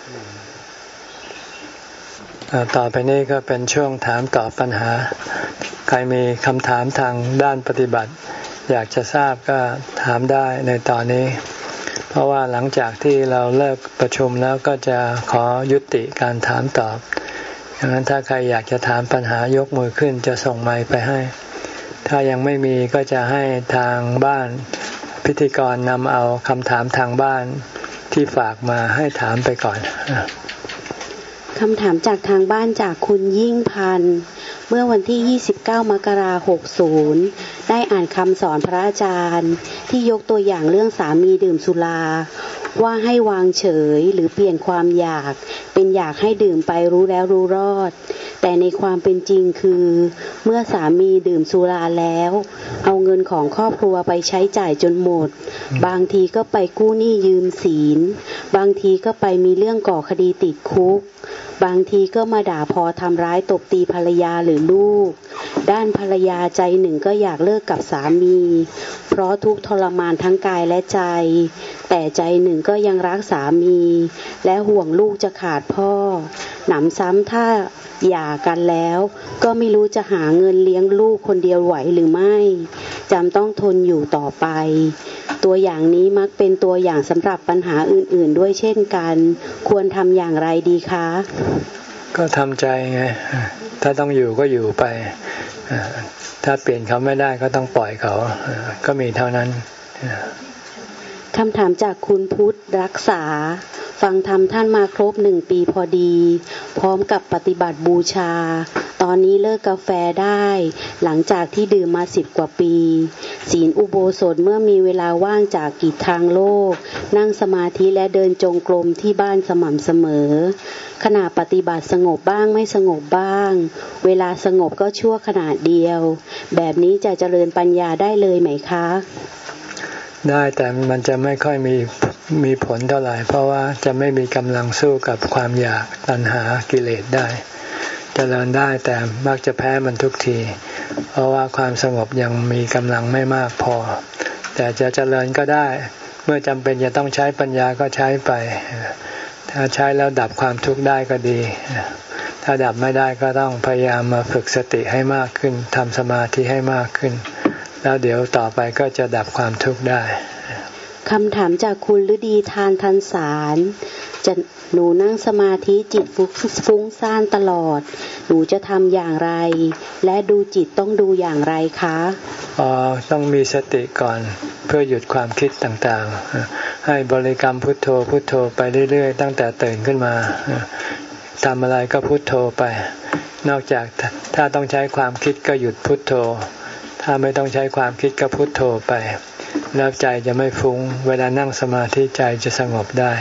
ต่อไปนี้ก็เป็นช่วงถามตอบปัญหาใครมีคำถามทางด้านปฏิบัติอยากจะทราบก็ถามได้ในตอนนี้เพราะว่าหลังจากที่เราเลิกประชุมแล้วก็จะขอยุติการถามตอบดังนั้นถ้าใครอยากจะถามปัญหายกมือขึ้นจะส่งไมค์ไปให้ถ้ายังไม่มีก็จะให้ทางบ้านพิธีกรนำเอาคำถามทางบ้านที่ฝากมาให้ถามไปก่อนคำถามจากทางบ้านจากคุณยิ่งพันธ์เมื่อวันที่ยี่สิบเก้ามกราคมหกสิบได้อ่านคำสอนพระอาจารย์ที่ยกตัวอย่างเรื่องสามีดื่มสุราว่าให้วางเฉยหรือเปลี่ยนความอยากเป็นอยากให้ดื่มไปรู้แล้วรู้รอดแต่ในความเป็นจริงคือเมื่อสามีดื่มสุราแล้วเอาเงินของครอบครัวไปใช้จ่ายจนหมดบางทีก็ไปกู้หนี้ยืมสินบางทีก็ไปมีเรื่องก่อคดีติดคุกบางทีก็มาด่าพอทำร้ายตบตีภรรยาหรือลูกด้านภรรยาใจหนึ่งก็อยากเลิกกับสามีเพราะทุกข์ทรมานทั้งกายและใจแต่ใจหนึ่งก็ยังรักสามีและห่วงลูกจะขาดพ่อหนำซ้ำถ้าหย่ากันแล้วก็ไม่รู้จะหาเงินเลี้ยงลูกคนเดียวไหวหรือไม่จำต้องทนอยู่ต่อไปตัวอย่างนี้มักเป็นตัวอย่างสำหรับปัญหาอื่นๆด้วยเช่นกันควรทำอย่างไรดีคะก็ทำใจไงถ้าต้องอยู่ก็อยู่ไปถ้าเปลี่ยนเขาไม่ได้ก็ต้องปล่อยเขาก็มีเท่านั้นคำถามจากคุณพุทธรักษาฟังธรรมท่านมาครบหนึ่งปีพอดีพร้อมกับปฏิบัติบูชาตอนนี้เลิกกาแฟได้หลังจากที่ดื่มมาสิบกว่าปีศีลอุโบสถเมื่อมีเวลาว่างจากกิจทางโลกนั่งสมาธิและเดินจงกรมที่บ้านสม่ำเสมอขณะปฏิบัติสงบบ้างไม่สงบบ้างเวลาสงบก็ชั่วขณะเดียวแบบนี้จะเจริญปัญญาได้เลยไหมคะได้แต่มันจะไม่ค่อยมีมีผลเท่าไหร่เพราะว่าจะไม่มีกำลังสู้กับความอยากตัณหากิเลสได้เจริญได้แต่มักจะแพ้มันทุกทีเพราะว่าความสงบยังมีกำลังไม่มากพอแต่จะเจริญก็ได้เมื่อจำเป็นจะต้องใช้ปัญญาก็ใช้ไปถ้าใช้แล้วดับความทุกข์ได้ก็ดีถ้าดับไม่ได้ก็ต้องพยายามมาฝึกสติให้มากขึ้นทำสมาธิให้มากขึ้นแล้วเดี๋ยวต่อไปก็จะดับความทุกข์ได้คำถามจากคุณฤดีทานทันสารจะหนูนั่งสมาธิจิตฟุ้งซ่านตลอดหนูจะทำอย่างไรและดูจิตต้องดูอย่างไรคะอ๋อต้องมีสติก่อนเพื่อหยุดความคิดต่างๆให้บริกรรมพุทโธพุทโธไปเรื่อยๆตั้งแต่ตื่นขึ้นมาทำอะไรก็พุทโธไปนอกจากถ้าต้องใช้ความคิดก็หยุดพุทโธถ้าไม่ต้องใช้ความคิดก็พุทโธไปแล้วใจจะไม่ฟุ้งเวลานั่งสมาธิใจจะสงบได้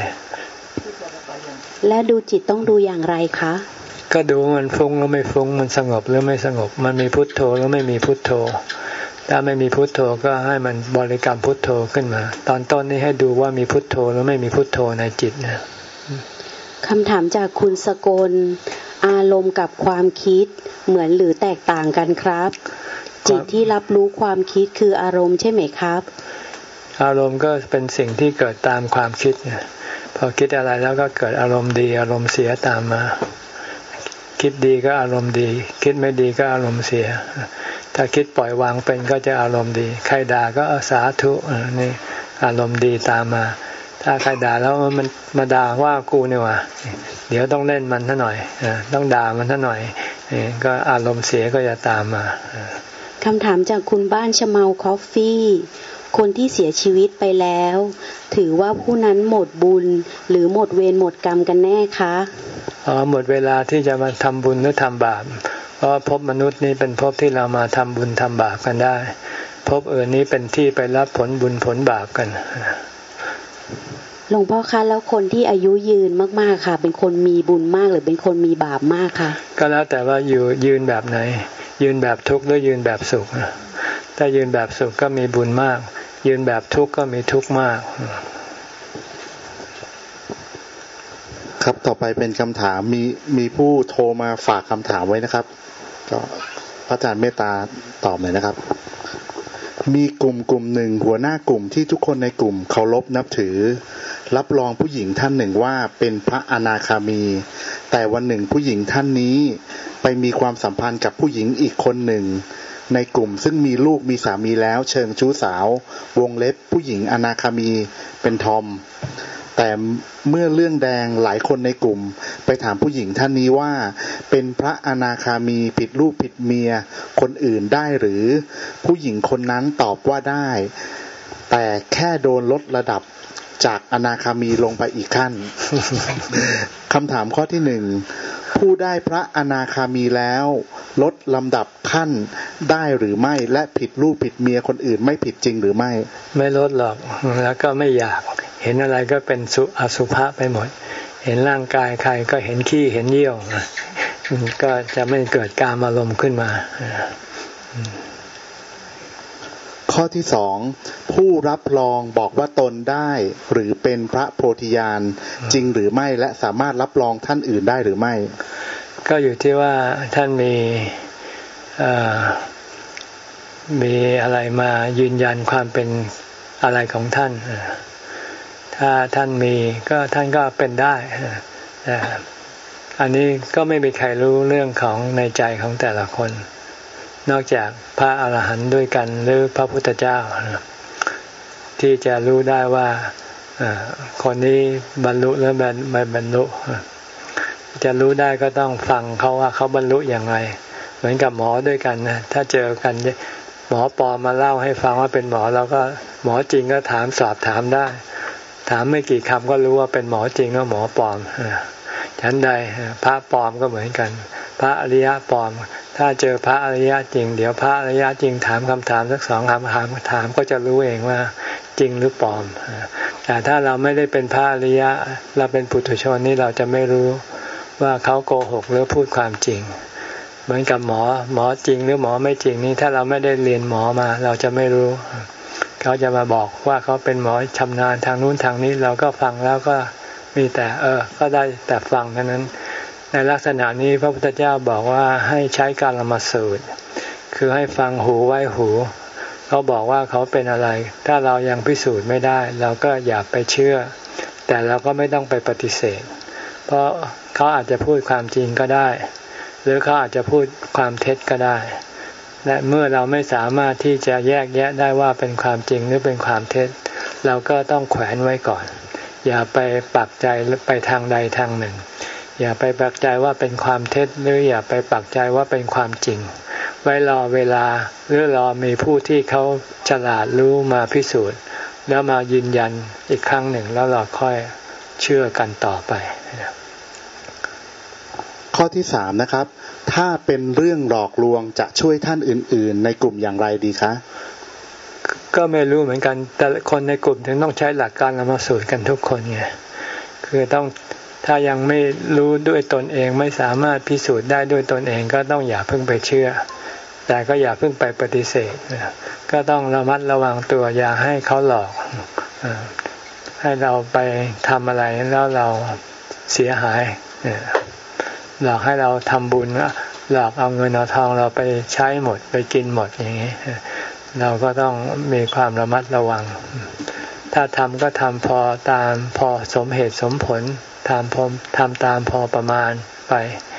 และดูจิตต้องดูอย่างไรคะก็ดูมันฟุ้งหรือไม่ฟุ้งมันสงบหรือไม่สงบมันมีพุทโธหรือไม่มีพุทโธถ้าไม่มีพุทโธก็ให้มันบริกรรมพุทโธขึ้นมาตอนต้นนี้ให้ดูว่ามีพุทโธหรือไม่มีพุทโธในจิตนะคำถามจากคุณสกลอารมณ์กับความคิดเหมือนหรือแตกต่างกันครับจิตที่รับรู้ความคิดคืออารมณ์ใช่ไหมครับอารมณ์ก็เป็นสิ่งที่เกิดตามความคิดพอคิดอะไรแล้วก็เกิดอารมณ์ดีอารมณ์เสียตามมาคิดดีก็อารมณ์ดีคิดไม่ดีก็อารมณ์เสียถ้าคิดปล่อยวางเป็นก็จะอารมณ์ดีใครด่าก็สาธุนี่อารมณ์ดีตามมาถ้าใครด่าแล้วมันมาด่าว่ากูเนี่ยว่ะเดี๋ยวต้องเล่นมันซะหน่อยต้องด่ามันซะหน่อยก็อารมณ์เสียก็จะตามมาคำถามจากคุณบ้านชะเมาคอฟฟี่คนที่เสียชีวิตไปแล้วถือว่าผู้นั้นหมดบุญหรือหมดเวรหมดกรรมกันแน่คะอ๋อหมดเวลาที่จะมาทำบุญหรือทำบาปเพราะภพมนุษย์นี้เป็นภพที่เรามาทำบุญทำบาปกันได้ภพอื่นนี้เป็นที่ไปรับผลบุญผลบาปกันหลวงพ่อคะแล้วคนที่อายุยืนมากๆค่ะเป็นคนมีบุญมากหรือเป็นคนมีบาปมากคะก็แล้วแต่ว่าอยู่ยืนแบบไหนยืนแบบทุกข์หรือยืนแบบสุขถ้ายืนแบบสุขก็มีบุญมากยืนแบบทุกข์ก็มีทุกข์มากครับต่อไปเป็นคำถามมีมีผู้โทรมาฝากคำถามไว้นะครับก็พระอาจารย์เมตตาตอบหน่อยนะครับมีกลุ่มกลุ่มหนึ่งหัวหน้ากลุ่มที่ทุกคนในกลุ่มเคารพนับถือรับรองผู้หญิงท่านหนึ่งว่าเป็นพระอนาคามีแต่วันหนึ่งผู้หญิงท่านนี้ไปมีความสัมพันธ์กับผู้หญิงอีกคนหนึ่งในกลุ่มซึ่งมีลูกมีสามีแล้วเชิงชู้สาววงเล็บผู้หญิงอนาคามีเป็นทอมแต่เมื่อเรื่องแดงหลายคนในกลุ่มไปถามผู้หญิงท่านนี้ว่าเป็นพระอนาคามีผิดลูกผิดเมียคนอื่นได้หรือผู้หญิงคนนั้นตอบว่าได้แต่แค่โดนลดระดับจากอนาคามีลงไปอีกขั้น คำถามข้อที่หนึ่งผู้ได้พระอนาคามีแล้วลดลำดับขั้นได้หรือไม่และผิดลูกผิดเมียคนอื่นไม่ผิดจริงหรือไม่ไม่ลดหรอกแล้วก็ไม่อยากเห็นอะไรก็เป็นสุอสุภะไปหมดเห็นร่างกายใครก็เห็นขี้เห็นเยี่ยวก็จะไม่เกิดกามอารมณ์ขึ้นมาข้อที่สองผู้รับรองบอกว่าตนได้หรือเป็นพระโพธิญาณจริงหรือไม่และสามารถรับรองท่านอื่นได้หรือไม่ก็อยู่ที่ว่าท่านมีมีอะไรมายืนยันความเป็นอะไรของท่านถ้าท่านมีก็ท่านก็เป็นได้อันนี้ก็ไม่มีใครรู้เรื่องของในใจของแต่ละคนนอกจากพระอรหันต์ด้วยกันหรือพระพุทธเจ้าที่จะรู้ได้ว่าคนนี้บรรลุหรือไม่บรรลุจะรู้ได้ก็ต้องฟังเขาว่าเขาบรรลุอย่างไรเหมือนกับหมอด้วยกันนะถ้าเจอกันหมอปลอมมาเล่าให้ฟังว่าเป็นหมอเราก็หมอจริงก็ถามสอบถามได้ถามไม่กี่คำก็รู้ว่าเป็นหมอจริงหรือหมอปลอมฉันใดพระปลอมก็เหมือนกันพระอริยะปลอมถ้าเจอพระอริยะจริงเดี๋ยวพระอริยะจริงถามคำถามสักสองคำถามถามก็จะรู้เองว่าจริงหรือปลอมแต่ถ้าเราไม่ได้เป็นพระอริยะเราเป็นปุถุชนนี่เราจะไม่รู้ว่าเขาโกหกหรือพูดความจริงเหมือนกับหมอหมอจริงหรือหมอไม่จริงนี่ถ้าเราไม่ได้เรียนหมอมาเราจะไม่รู้เขาจะมาบอกว่าเขาเป็นหมอชำนาญทางนู้นทางนี้เราก็ฟังแล้วก็มีแต่เออก็ได้แต่ฟังเท่านั้นในลักษณะนี้พระพุทธเจ้าบอกว่าให้ใช้กาลมสูตรคือให้ฟังหูไว้หูเขาบอกว่าเขาเป็นอะไรถ้าเรายังพิสูจน์ไม่ได้เราก็อย่าไปเชื่อแต่เราก็ไม่ต้องไปปฏิเสธเพราะเขาอาจจะพูดความจริงก็ได้หรือเขาอาจจะพูดความเท็จก็ได้และเมื่อเราไม่สามารถที่จะแยกแยะได้ว่าเป็นความจริงหรือเป็นความเท็จเราก็ต้องแขวนไว้ก่อนอย่าไปปักใจไปทางใดทางหนึ่งอย่าไปปักใจว่าเป็นความเท็จหรืออย่าไปปักใจว่าเป็นความจริงไว้รอเวลาหรือรอมีผู้ที่เขาฉลาดรู้มาพิสูจน์แล้วมายืนยันอีกครั้งหนึ่งแล้วเราค่อยเชื่อกันต่อไปข้อที่สามนะครับถ้าเป็นเรื่องหลอกลวงจะช่วยท่านอื่นๆในกลุ่มอย่างไรดีคะก็ไม่รู้เหมือนกันแต่คนในกลุ่มถึงต้องใช้หลักการละมาสูตรกันทุกคนไงคือต้องถ้ายังไม่รู้ด้วยตนเองไม่สามารถพิสูจน์ได้ด้วยตนเองก็ต้องอย่าเพิ่งไปเชื่อแต่ก็อย่าเพิ่งไปปฏิเสธก็ต้องระมัดระวังตัวอย่าให้เขาหลอกให้เราไปทำอะไรแล้วเราเสียหายหลอกให้เราทำบุญหลอกเอาเงินเอาทองเราไปใช้หมดไปกินหมดอย่างนี้เราก็ต้องมีความระมัดระวังถ้าทำก็ทำพอตามพอสมเหตุสมผลทำพอทำตามพอประมาณไป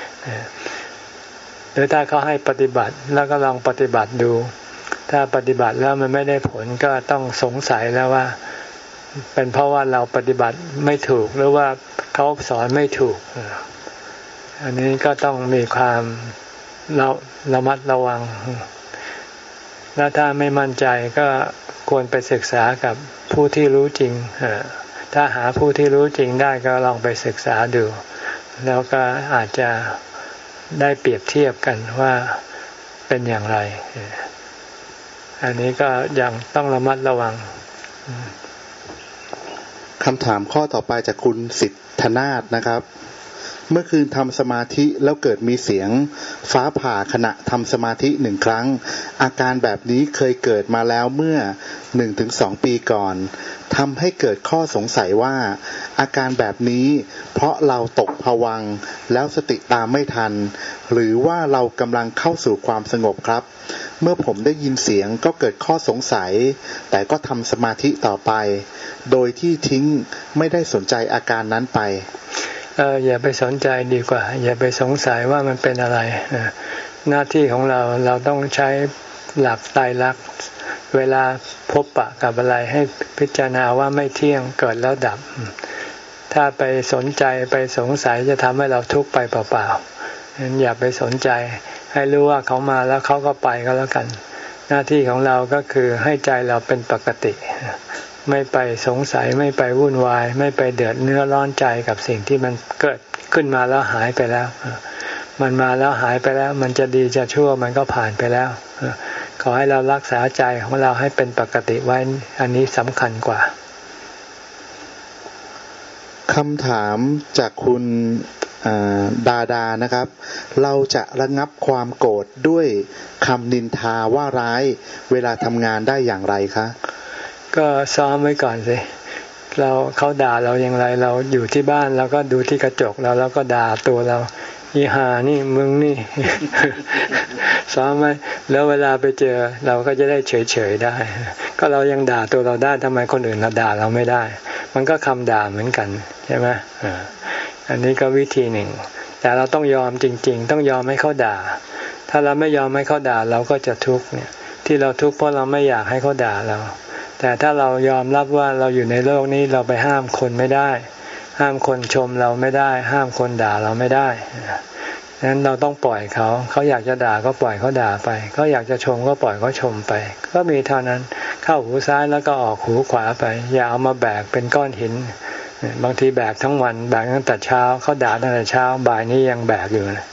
หรือถ้าเขาให้ปฏิบัติแล้วก็ลองปฏิบัติดูถ้าปฏิบัติแล้วมันไม่ได้ผลก็ต้องสงสัยแล้วว่าเป็นเพราะว่าเราปฏิบัติไม่ถูกหรือว่าเขาสอนไม่ถูกอันนี้ก็ต้องมีความเราระมัดระวังแล้วถ้าไม่มั่นใจก็ควรไปศึกษากับผู้ที่รู้จริงถ้าหาผู้ที่รู้จริงได้ก็ลองไปศึกษาดูแล้วก็อาจจะได้เปรียบเทียบกันว่าเป็นอย่างไรอันนี้ก็ยังต้องระมัดระวังคำถามข้อต่อไปจากคุณสิทธนาถนะครับเมื่อคืนทำสมาธิแล้วเกิดมีเสียงฟ้าผ่าขณะทำสมาธิหนึ่งครั้งอาการแบบนี้เคยเกิดมาแล้วเมื่อ หนึ่งถึงสอง ปีก่อนทำให้เกิดข้อสงสัยว่าอาการแบบนี้เพราะเราตกภวังค์แล้วสติตามไม่ทันหรือว่าเรากำลังเข้าสู่ความสงบครับเมื่อผมได้ยินเสียงก็เกิดข้อสงสัยแต่ก็ทำสมาธิต่อไปโดยที่ทิ้งไม่ได้สนใจอาการนั้นไปเอออย่าไปสนใจดีกว่าอย่าไปสงสัยว่ามันเป็นอะไรหน้าที่ของเราเราต้องใช้หลักไตรลักษณ์เวลาพบปะกับอะไรให้พิจารณาว่าไม่เที่ยงเกิดแล้วดับถ้าไปสนใจไปสงสัยจะทำให้เราทุกข์ไปเปล่าๆงั้นอย่าไปสนใจให้รู้ว่าเขามาแล้วเขาก็ไปก็แล้วกันหน้าที่ของเราก็คือให้ใจเราเป็นปกติไม่ไปสงสัยไม่ไปวุ่นวายไม่ไปเดือดเนื้อร้อนใจกับสิ่งที่มันเกิดขึ้นมาแล้วหายไปแล้วมันมาแล้วหายไปแล้วมันจะดีจะชั่วมันก็ผ่านไปแล้วขอให้เรารักษาใจของเราให้เป็นปกติไว้อันนี้สำคัญกว่าคำถามจากคุณดาดานะครับเราจะระงับความโกรธด้วยคำนินทาว่าร้ายเวลาทำงานได้อย่างไรคะก็ซ้อมไว้ก่อนสิเราเขาด่าเราอย่างไรเราอยู่ที่บ้านเราก็ดูที่กระจกเราแล้วก็ด่าตัวเราอีหานี่มึงนี่ ซ้อมไหมแล้วเวลาไปเจอเราก็จะได้เฉยๆได้ก็เรายังด่าตัวเราได้ทำไมคนอื่นเราด่าเราไม่ได้มันก็คำด่าเหมือนกันใช่ไหมอ่าอันนี้ก็วิธีหนึ่งแต่เราต้องยอมจริงๆต้องยอมให้เขาด่าถ้าเราไม่ยอมให้เขาด่าเราก็จะทุกข์เนี่ยที่เราทุกข์เพราะเราไม่อยากให้เขาด่าเราแต่ถ้าเรายอมรับว่าเราอยู่ในโลกนี้เราไปห้ามคนไม่ได้ห้ามคนชมเราไม่ได้ห้ามคนด่าเราไม่ได้ฉะนั้นเราต้องปล่อยเขาเขาอยากจะด่าก็ปล่อยเขาด่าไปเขาอยากจะชมก็ปล่อยเขาชมไปก็มีเท่านั้นเข้าหูซ้ายแล้วก็ออกหูขวาไปอย่าเอามาแบกเป็นก้อนหินบางทีแบกทั้งวันแบกตั้งแต่เช้าเขาด่าตั้งแต่เช้าบ่ายนี้ยังแบกอยู่นะ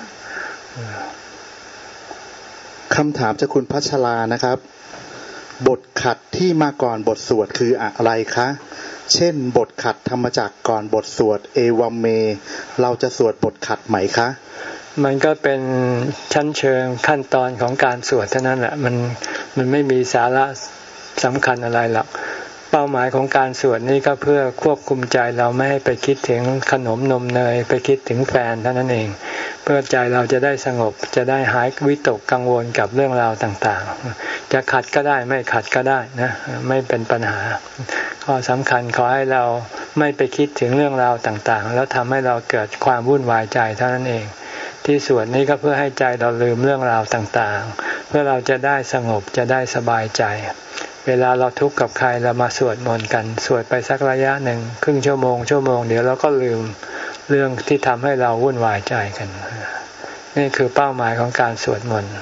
คำถามจากคุณพัชรานะครับบทขัดที่มาก่อนบทสวดคืออะไรคะเช่นบทขัดธรรมจักรก่อนบทสวดเอวัมเมเราจะสวดบทขัดไหมคะมันก็เป็นชั้นเชิงขั้นตอนของการสวดเท่านั้นแหละมันมันไม่มีสาระสำคัญอะไรหรอกเป้าหมายของการสวดนี้ก็เพื่อควบคุมใจเราไม่ให้ไปคิดถึงขนมนมเนยไปคิดถึงแฟนเท่านั้นเองเพื่อใจเราจะได้สงบจะได้หายวิตกกังวลกับเรื่องราวต่างๆจะขัดก็ได้ไม่ขัดก็ได้นะไม่เป็นปัญหาข้อสำคัญขอให้เราไม่ไปคิดถึงเรื่องราวต่างๆแล้วทำให้เราเกิดความวุ่นวายใจเท่านั้นเองที่สวดนี้ก็เพื่อให้ใจเราลืมเรื่องราวต่างๆเพื่อเราจะได้สงบจะได้สบายใจเวลาเราทุกข์กับใครเรามาสวดมนต์กันสวดไปสักระยะหนึ่งครึ่งชั่วโมงชั่วโมงเดี๋ยวเราก็ลืมเรื่องที่ทำให้เราวุ่นวายใจกันนี่คือเป้าหมายของการสวดมนต์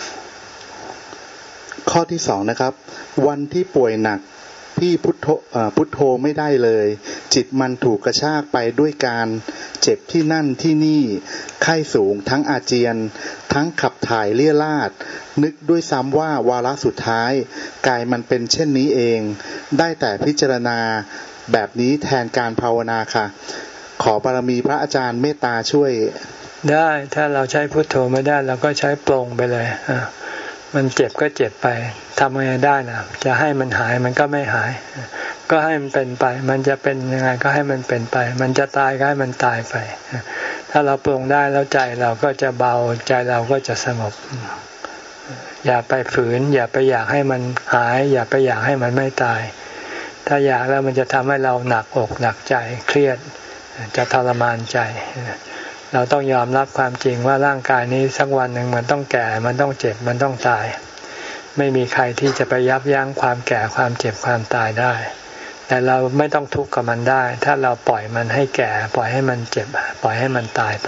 ข้อที่สองนะครับวันที่ป่วยหนักพี่พุทโธพุทโธไม่ได้เลยจิตมันถูกกระชากไปด้วยการเจ็บที่นั่นที่นี่ไข้สูงทั้งอาเจียนทั้งขับถ่ายเลี่ยราดนึกด้วยซ้ำว่าวาระสุดท้ายกายมันเป็นเช่นนี้เองได้แต่พิจารณาแบบนี้แทนการภาวนาค่ะขอบารมีพระอาจารย์เมตตาช่วยได้ถ้าเราใช้พุทโธไม่ได้เราก็ใช้ปลงไปเลยมันเจ็บก็เจ็บไปทำยังไงได้นะจะให้มันหายมันก็ไม่หายก็ให้มันเป็นไปมันจะเป็นยังไงก็ให้มันเป็นไปมันจะตายก็ให้มันตายไปถ้าเราปลงได้แล้วใจเราก็จะเบาใจเราก็จะสงบอย่าไปฝืนอย่าไปอยากให้มันหายอย่าไปอยากให้มันไม่ตายถ้าอยากแล้วมันจะทำให้เราหนักอกหนักใจเครียดจะทรมานใจเราต้องยอมรับความจริงว่าร่างกายนี้สักวันหนึ่งมันต้องแก่มันต้องเจ็บมันต้องตายไม่มีใครที่จะไปยับยั้งความแก่ความเจ็บความตายได้แต่เราไม่ต้องทุกข์กับมันได้ถ้าเราปล่อยมันให้แก่ปล่อยให้มันเจ็บปล่อยให้มันตายไป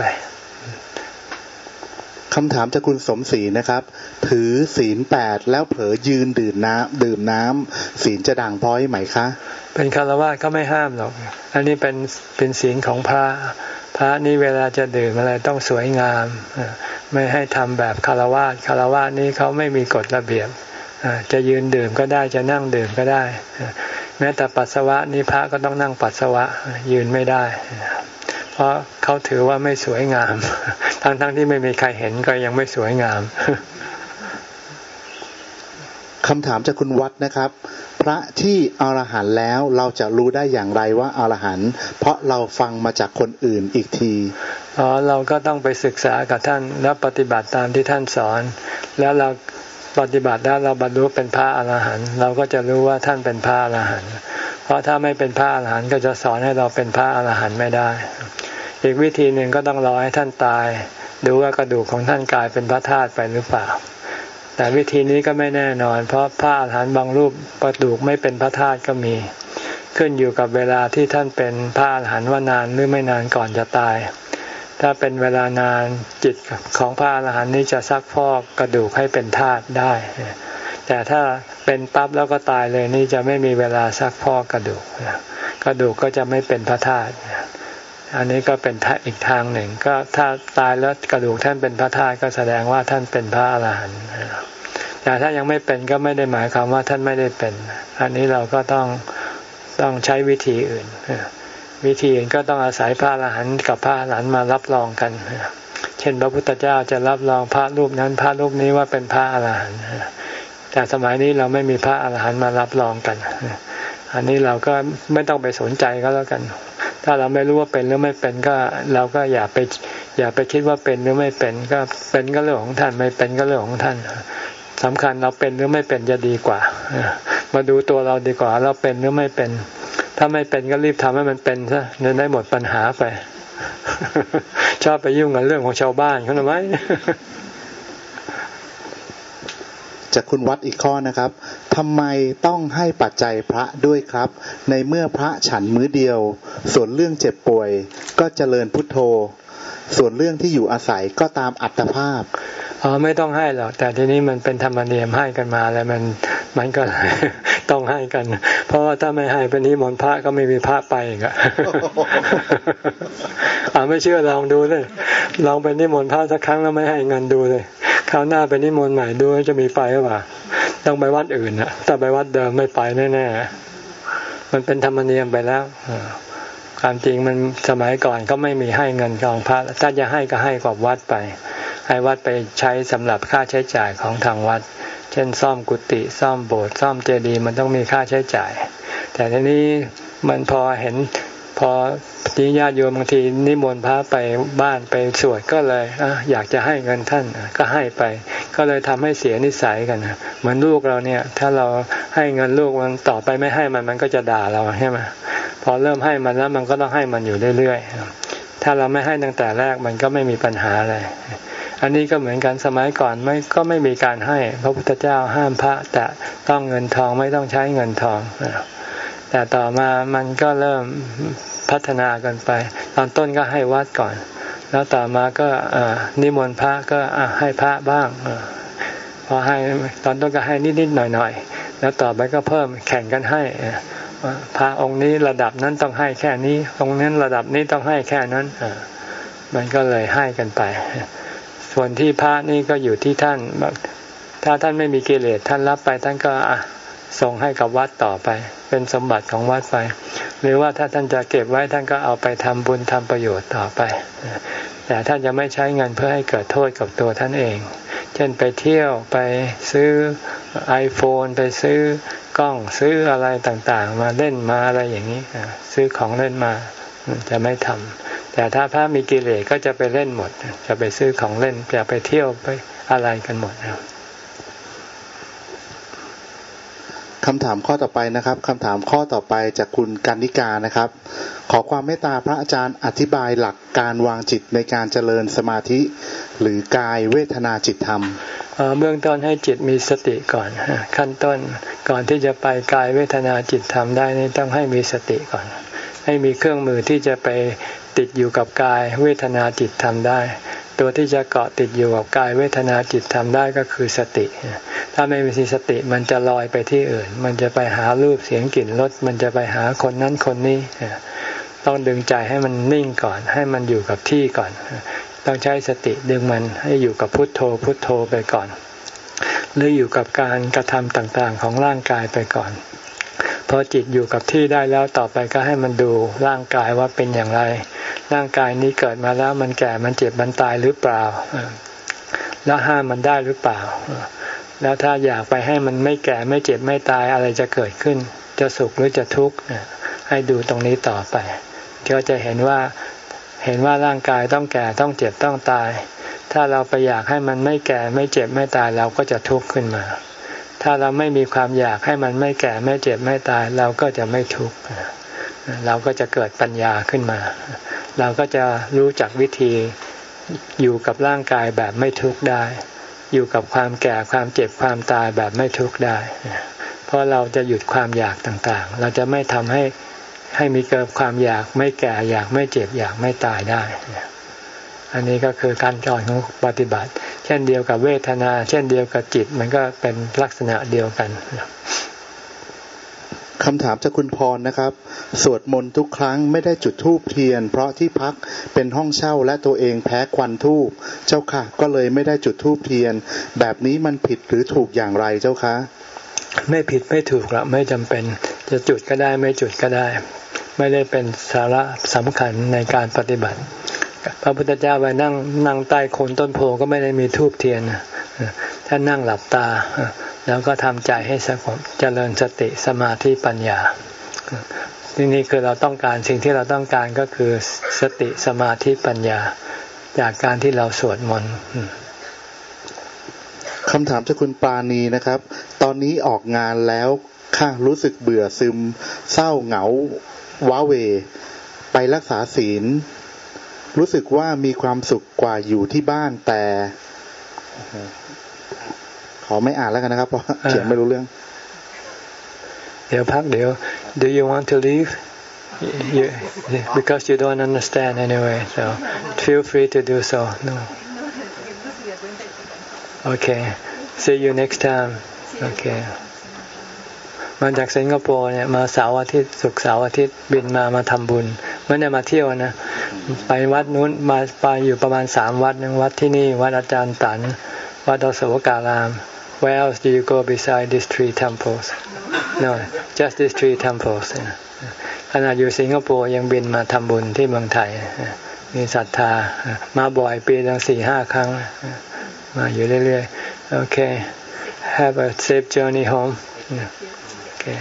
คำถามจากคุณสมศรีนะครับถือศีลแปดแล้วเผลอยืนดื่มน้ำดื่มน้ำศีลจะด่างพร้อยไหมคะเป็นฆราวาสก็ไม่ห้ามหรอกอันนี้เป็นเป็นศีลของพระพระนี่เวลาจะดื่มอะไรต้องสวยงามไม่ให้ทำแบบฆราวาสฆราวาสนี่เขาไม่มีกฎระเบียบจะยืนดื่มก็ได้จะนั่งดื่มก็ได้แม้แต่ปัสสาวะนี่พระก็ต้องนั่งปัสสาวะยืนไม่ได้เพราะเขาถือว่าไม่สวยงามทั้งๆที่ไม่มีใครเห็นก็ยังไม่สวยงามคำถามจากคุณวัดนะครับพระที่อรหันต์แล้วเราจะรู้ได้อย่างไรว่าอรหันต์เพราะเราฟังมาจากคนอื่นอีกทีอ๋อเราก็ต้องไปศึกษากับท่านแล้วปฏิบัติตามที่ท่านสอนแล้วเราปฏิบัติแล้วเราบรรลุเป็นพระอรหันต์เราก็จะรู้ว่าท่านเป็นพระอรหันต์เพราะถ้าไม่เป็นพระอรหันต์ก็จะสอนให้เราเป็นพระอรหันต์ไม่ได้อีกวิธีหนึ่งก็ต้องรอให้ท่านตายดูว่ากระดูกของท่านกลายเป็นพระธาตุไปหรือเปล่าแต่วิธีนี้ก็ไม่แน่นอนเพราะพระอรหันต์บางรูปกระดูกไม่เป็นพระธาตุก็มีขึ้นอยู่กับเวลาที่ท่านเป็นพระอรหันต์ว่านานหรือไม่นานก่อนจะตายถ้าเป็นเวลานานจิตของพระอรหันต์นี้จะซักพอกกระดูกให้เป็นธาตุได้แต่ถ้าเป็นปั๊บแล้วก็ตายเลยนี่จะไม่มีเวลาซักพอกกระดูกกระดูกก็จะไม่เป็นพระธาตุอันนี้ก็เป็นอีกทางหนึ่งก็ถ้าตายแล้วกระดูกท่านเป็นพระธาตุก็แสดงว่าท่านเป็นพระอรหันต์แต่ถ้ายังไม่เป็นก็ไม่ได้หมายความว่าท่านไม่ได้เป็นอันนี้เราก็ต้องต้องใช้วิธีอื่นวิธีอื่นก็ต้องอาศัยพระอรหันต์กับพระอรหันต์มารับรองกันเช่นพระพุทธเจ้าจะรับรองพระรูปนั้นพระรูปนี้ว่าเป็นพระอรหันต์แต่สมัยนี้เราไม่มีพระอรหันต์มารับรองกันอันนี้เราก็ไม่ต้องไปสนใจก็แล้วกันถ้าเราไม่รู้ว่าเป็นหรือไม่เป็นก็เราก็อย่าไปอย่าไปคิดว่าเป็นหรือไม่เป็นก็เป็นก็เรื่องของท่านไม่เป็นก็เรื่องของท่านสำคัญเราเป็นหรือไม่เป็นจะดีกว่ามาดูตัวเราดีกว่าเราเป็นหรือไม่เป็นถ้าไม่เป็นก็รีบทำให้มันเป็นซะจะได้หมดปัญหาไปชอบไปยุ่งกับเรื่องของชาวบ้านเขาทำไมจากคุณวัดอีกข้อนะครับทำไมต้องให้ปัจจัยพระด้วยครับในเมื่อพระฉันมื้อเดียวส่วนเรื่องเจ็บป่วยก็เจริญพุทโธส่วนเรื่องที่อยู่อาศัยก็ตามอัตภาพอ๋อไม่ต้องให้หรอกแต่ทีนี้มันเป็นธรรมเนียมให้กันมาแล้วมันมันก็ต้องให้กันเพราะว่าถ้าไม่ให้เป็นนิมนต์พระก็ไม่มีพระไปอีกอะอ่าไม่เชื่อลองดูเลยลองไปนิมนต์พระสักครั้งแล้วไม่ให้เงินดูเลยคราวหน้าไปนิมนต์ใหม่ดูจะมีไปหรือเปล่าต้องไปวัดอื่นนะถ้าไปวัดเดิมไม่ไปแน่ๆมันเป็นธรรมเนียมไปแล้วความจริงมันสมัยก่อนก็ไม่มีให้เงินกองพระถ้าจะให้ก็ให้กับวัดไปให้วัดไปใช้สำหรับค่าใช้จ่ายของทางวัดเช่นซ่อมกุฏิซ่อมโบสถ์ซ่อมเจดีย์มันต้องมีค่าใช้จ่ายแต่ทีนี้มันพอเห็นพอที่ญาติโยมบางทีนิมนต์พระไปบ้านไปสวดก็เลยอ่ะอยากจะให้เงินท่านก็ให้ไปก็เลยทำให้เสียนิสัยกันเหมือนลูกเราเนี่ยถ้าเราให้เงินลูกมันต่อไปไม่ให้มันมันก็จะด่าเราใช่ไหมพอเริ่มให้มันแล้วมันก็ต้องให้มันอยู่เรื่อยๆถ้าเราไม่ให้ตั้งแต่แรกมันก็ไม่มีปัญหาอะไรอันนี้ก็เหมือนกันสมัยก่อนไม่ก็ไม่มีการให้พระพุทธเจ้าห้ามพระแต่ต้องเงินทองไม่ต้องใช้เงินทองแต่ต่อมามันก็เริ่มพัฒนากันไปตอนต้นก็ให้วัดก่อนแล้วต่อมาก็นิมนต์พระก็ให้พระบ้างพอให้ตอนต้นก็ให้นิดๆหน่อยๆแล้วต่อไปก็เพิ่มแข่งกันให้พระองค์นี้ระดับนั้นต้องให้แค่นี้องค์นั้นระดับนี้ต้องให้แค่นั้นมันก็เลยให้กันไปส่วนที่พระนี่ก็อยู่ที่ท่านถ้าท่านไม่มีกิเลสท่านรับไปท่านก็ส่งให้กับวัดต่อไปเป็นสมบัติของวัดไปหรือว่าถ้าท่านจะเก็บไว้ท่านก็เอาไปทำบุญทำประโยชน์ต่อไปแต่ท่านจะไม่ใช้เงินเพื่อให้เกิดโทษกับตัวท่านเองเช่นไปเที่ยวไปซื้อ iPhone ไปซื้อกล้องซื้ออะไรต่างๆมาเล่นมาอะไรอย่างนี้ซื้อของเล่นมาจะไม่ทำแต่ถ้าพระมีกิเลสก็จะไปเล่นหมดจะไปซื้อของเล่นจะไปเที่ยวไปอะไรกันหมดคำถามข้อต่อไปนะครับคำถามข้อต่อไปจากคุณกันนิกานะครับขอความเมตตาพระอาจารย์อธิบายหลักการวางจิตในการเจริญสมาธิหรือกายเวทนาจิตธรรมเบื้องต้นให้จิตมีสติก่อนขั้นต้นก่อนที่จะไปกายเวทนาจิตธรรมได้นี่ต้องให้มีสติก่อนให้มีเครื่องมือที่จะไปติดอยู่กับกายเวทนาจิตธรรมได้ตัวที่จะเกาะติดอยู่กับกายเวทนาจิตธรรมได้ก็คือสติถ้าไม่มีสติมันจะลอยไปที่อื่นมันจะไปหารูปเสียงกลิ่นรสมันจะไปหาคนนั้นคนนี้ต้องดึงใจให้มันนิ่งก่อนให้มันอยู่กับที่ก่อนต้องใช้สติดึงมันให้อยู่กับพุทโธพุทโธไปก่อนหรืออยู่กับการกระทำต่างๆของร่างกายไปก่อนพอจิตอยู่กับที่ได้แล้วต่อไปก็ให้มันดูร่างกายว่าเป็นอย่างไรร่างกายนี้เกิดมาแล้วมันแก่มันเจ็บมันตายหรือเปล่าแล้วห้ามมันได้หรือเปล่าแล้วถ้าอยากไปให้มันไม่แก่ไม่เจ็บไม่ตายอะไรจะเกิดขึ้นจะสุขหรือจะทุกข์ให้ดูตรงนี้ต่อไปก็จะเห็นว่าเห็นว่าร่างกายต้องแก่ต้องเจ็บต้องตายถ้าเราไปอยากให้มันไม่แก่ไม่เจ็บไม่ตายเราก็จะทุกข์ขึ้นมาถ้าเราไม่มีความอยากให้มันไม่แก่ไม่เจ็บไม่ตายเราก็จะไม่ทุกข์เราก็จะเกิดปัญญาขึ้นมาเราก็จะรู้จักวิธีอยู่กับร่างกายแบบไม่ทุกข์ได้อยู่กับความแก่ความเจ็บความตายแบบไม่ทุกข์ได้เพราะเราจะหยุดความอยากต่างๆเราจะไม่ทำให้ให้มีเกิดความอยากไม่แก่อยากไม่เจ็บอยากไม่ตายได้อันนี้ก็คือการสอนของปฏิบัติเช่นเดียวกับเวทนาเช่นเดียวกับจิตมันก็เป็นลักษณะเดียวกันคำถามจากคุณพรนะครับสวดมนต์ทุกครั้งไม่ได้จุดธูปเทียนเพราะที่พักเป็นห้องเช่าและตัวเองแพ้ควันธูปเจ้าค่ะก็เลยไม่ได้จุดธูปเทียนแบบนี้มันผิดหรือถูกอย่างไรเจ้าคะไม่ผิดไม่ถูกหรอกไม่จำเป็นจะจุดก็ได้ไม่จุดก็ได้ไม่ได้เป็นสาระสำคัญในการปฏิบัติพระพุทธเจ้าไปนั่งนั่งใต้โคนต้นโพก็ไม่ได้มีธูปเทียนท่านนั่งหลับตาแล้วก็ทำใจให้สงบเจริญสติสมาธิปัญญาที่นี่คือเราต้องการสิ่งที่เราต้องการก็คือสติสมาธิปัญญาจากการที่เราสวดมนต์คำถามจากคุณปาณีนะครับตอนนี้ออกงานแล้วค่ะรู้สึกเบื่อซึมเศร้าเหงาว้าเหวไปรักษาศีลรู้สึกว่ามีความสุขกว่าอยู่ที่บ้านแต่ขอไม่อ่านแล้วกันนะครับเพราะเขียนไม่รู้เรื่องเดี๋ยวพักเดี๋ยว Do you want to leave you, because you don't understand anyway so feel free to do so no okay see you next time okay มาจากสิงคโปร์เนี่ยมาเสาร์อาทิตย์ศุกร์เสาร์อาทิตย์บินมามาทำบุญไม่ได้มาเที่ยวนะไปวัดนู้นมาไปอยู่ประมาณสามวัดนึงวัดที่นี่วัดอาจารย์ตันวัดอโศการาม Where else do you go beside these three temples no just these three temples ขณะอยู่สิงคโปร์ยังบินมาทำบุญที่เมืองไทยมีศรัทธามาบ่อยปีละสี่ห้าครั้งมาอยู่เรื่อยๆ Okay have a safe journey home okay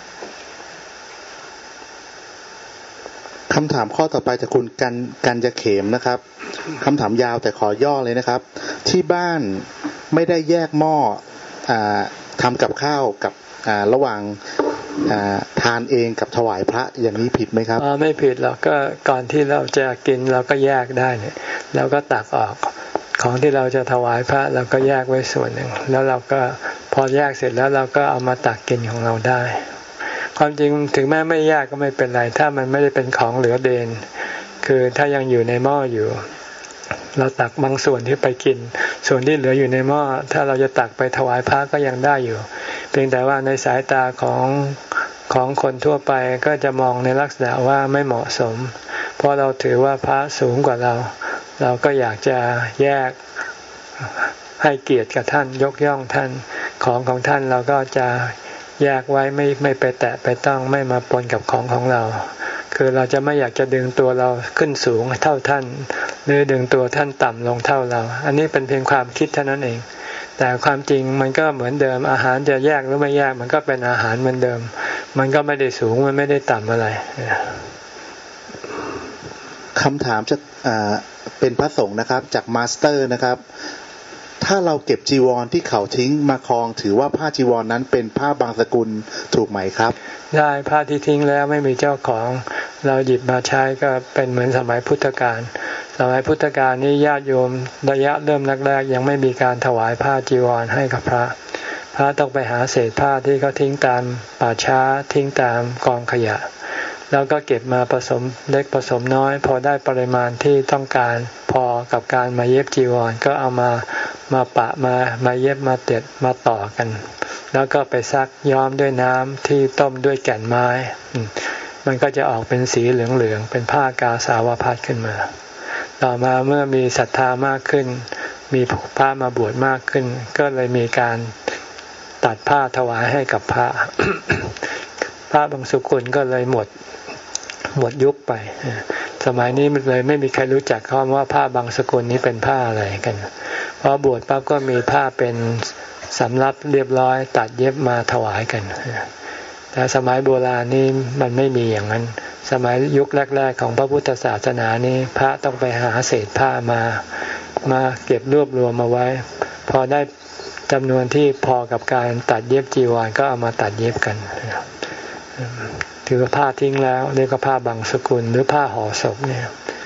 คำถามข้อต่อไปจากคุณกันกันจะเขมนะครับคำถามยาวแต่ขอย่อเลยนะครับที่บ้านไม่ได้แยกหม้ออ่าทำกับข้าวกับอ่าระหว่างอ่าทานเองกับถวายพระอย่างนี้ผิดไหมครับอ๋อไม่ผิดหรอกก็ก่อนที่เราจะกินเราก็แยกได้เนี่ยแล้วก็ตักออกของที่เราจะถวายพระเราก็แยกไว้ส่วนหนึ่งแล้วเราก็พอแยกเสร็จแล้วเราก็เอามาตักกินของเราได้ความจริงถึงแม้ไม่แยกก็ไม่เป็นไรถ้ามันไม่ได้เป็นของเหลือเดนคือถ้ายังอยู่ในหม้ออยู่เราตักบางส่วนที่ไปกินส่วนที่เหลืออยู่ในหม้อถ้าเราจะตักไปถวายพระก็ยังได้อยู่เพียงแต่ว่าในสายตาของของคนทั่วไปก็จะมองในลักษณะว่าไม่เหมาะสมเพราะเราถือว่าพระสูงกว่าเราเราก็อยากจะแยกให้เกียรติกับท่านยกย่องท่านของของท่านเราก็จะแยกไว้ไม่ไม่ไปแตะไปต้องไม่มาปนกับของของเราคือเราจะไม่อยากจะดึงตัวเราขึ้นสูงเท่าท่านหรือดึงตัวท่านต่ำลงเท่าเราอันนี้เป็นเพียงความคิดเท่านั้นเองแต่ความจริงมันก็เหมือนเดิมอาหารจะแยกหรือไม่แยกมันก็เป็นอาหารเหมือนเดิมมันก็ไม่ได้สูงมันไม่ได้ต่ำอะไรคำถามจะเป็นพระสงฆ์นะครับจากมาสเตอร์นะครับถ้าเราเก็บจีวรที่เขาทิ้งมาครองถือว่าผ้าจีวรนั้นเป็นผ้าบางสกุลถูกไหมครับได้ผ้าที่ทิ้งแล้วไม่มีเจ้าของเราหยิบมาใช้ก็เป็นเหมือนสมัยพุทธกาลสมัยพุทธกาลนี้ญาติโยมระยะเริ่มแรกๆยังไม่มีการถวายผ้าจีวรให้กับพระพระต้องไปหาเศษผ้าที่เขาทิ้งตามป่าช้าทิ้งตามกองขยะแล้วก็เก็บมาผสมเล็กผสมน้อยพอได้ปริมาณที่ต้องการพอกับการมาเย็บจีวรก็เอามามาปะมามาเย็บมาเต็ดมาต่อกันแล้วก็ไปซักย้อมด้วยน้ำที่ต้มด้วยแก่นไม้มันก็จะออกเป็นสีเหลืองๆเป็นผ้ากาสาวพัสขึ้นมาต่อมาเมื่อมีศรัทธามากขึ้นมีพระมาบวชมากขึ้นก็เลยมีการตัดผ้าถวายให้กับพระผ้าบางสกุลก็เลยหมดหมดยุคไปสมัยนี้มันเลยไม่มีใครรู้จักคำว่าผ้าบางสกุลนี้เป็นผ้าอะไรกันเพราะบวชปั๊บก็มีผ้าเป็นสำรับเรียบร้อยตัดเย็บมาถวายกันแต่สมัยโบราณนี่มันไม่มีอย่างนั้นสมัยยุคแรกๆของพระพุทธศาสนานี้พระต้องไปหาเศษผ้ามามาเก็บรวบรวมมาไว้พอได้จำนวนที่พอกับการตัดเย็บจีวรก็เอามาตัดเย็บกันถือว่าผ้าทิ้งแล้วเรียกว่าผ้าบางสกุลหรือผ้าห่อศพเนี่ย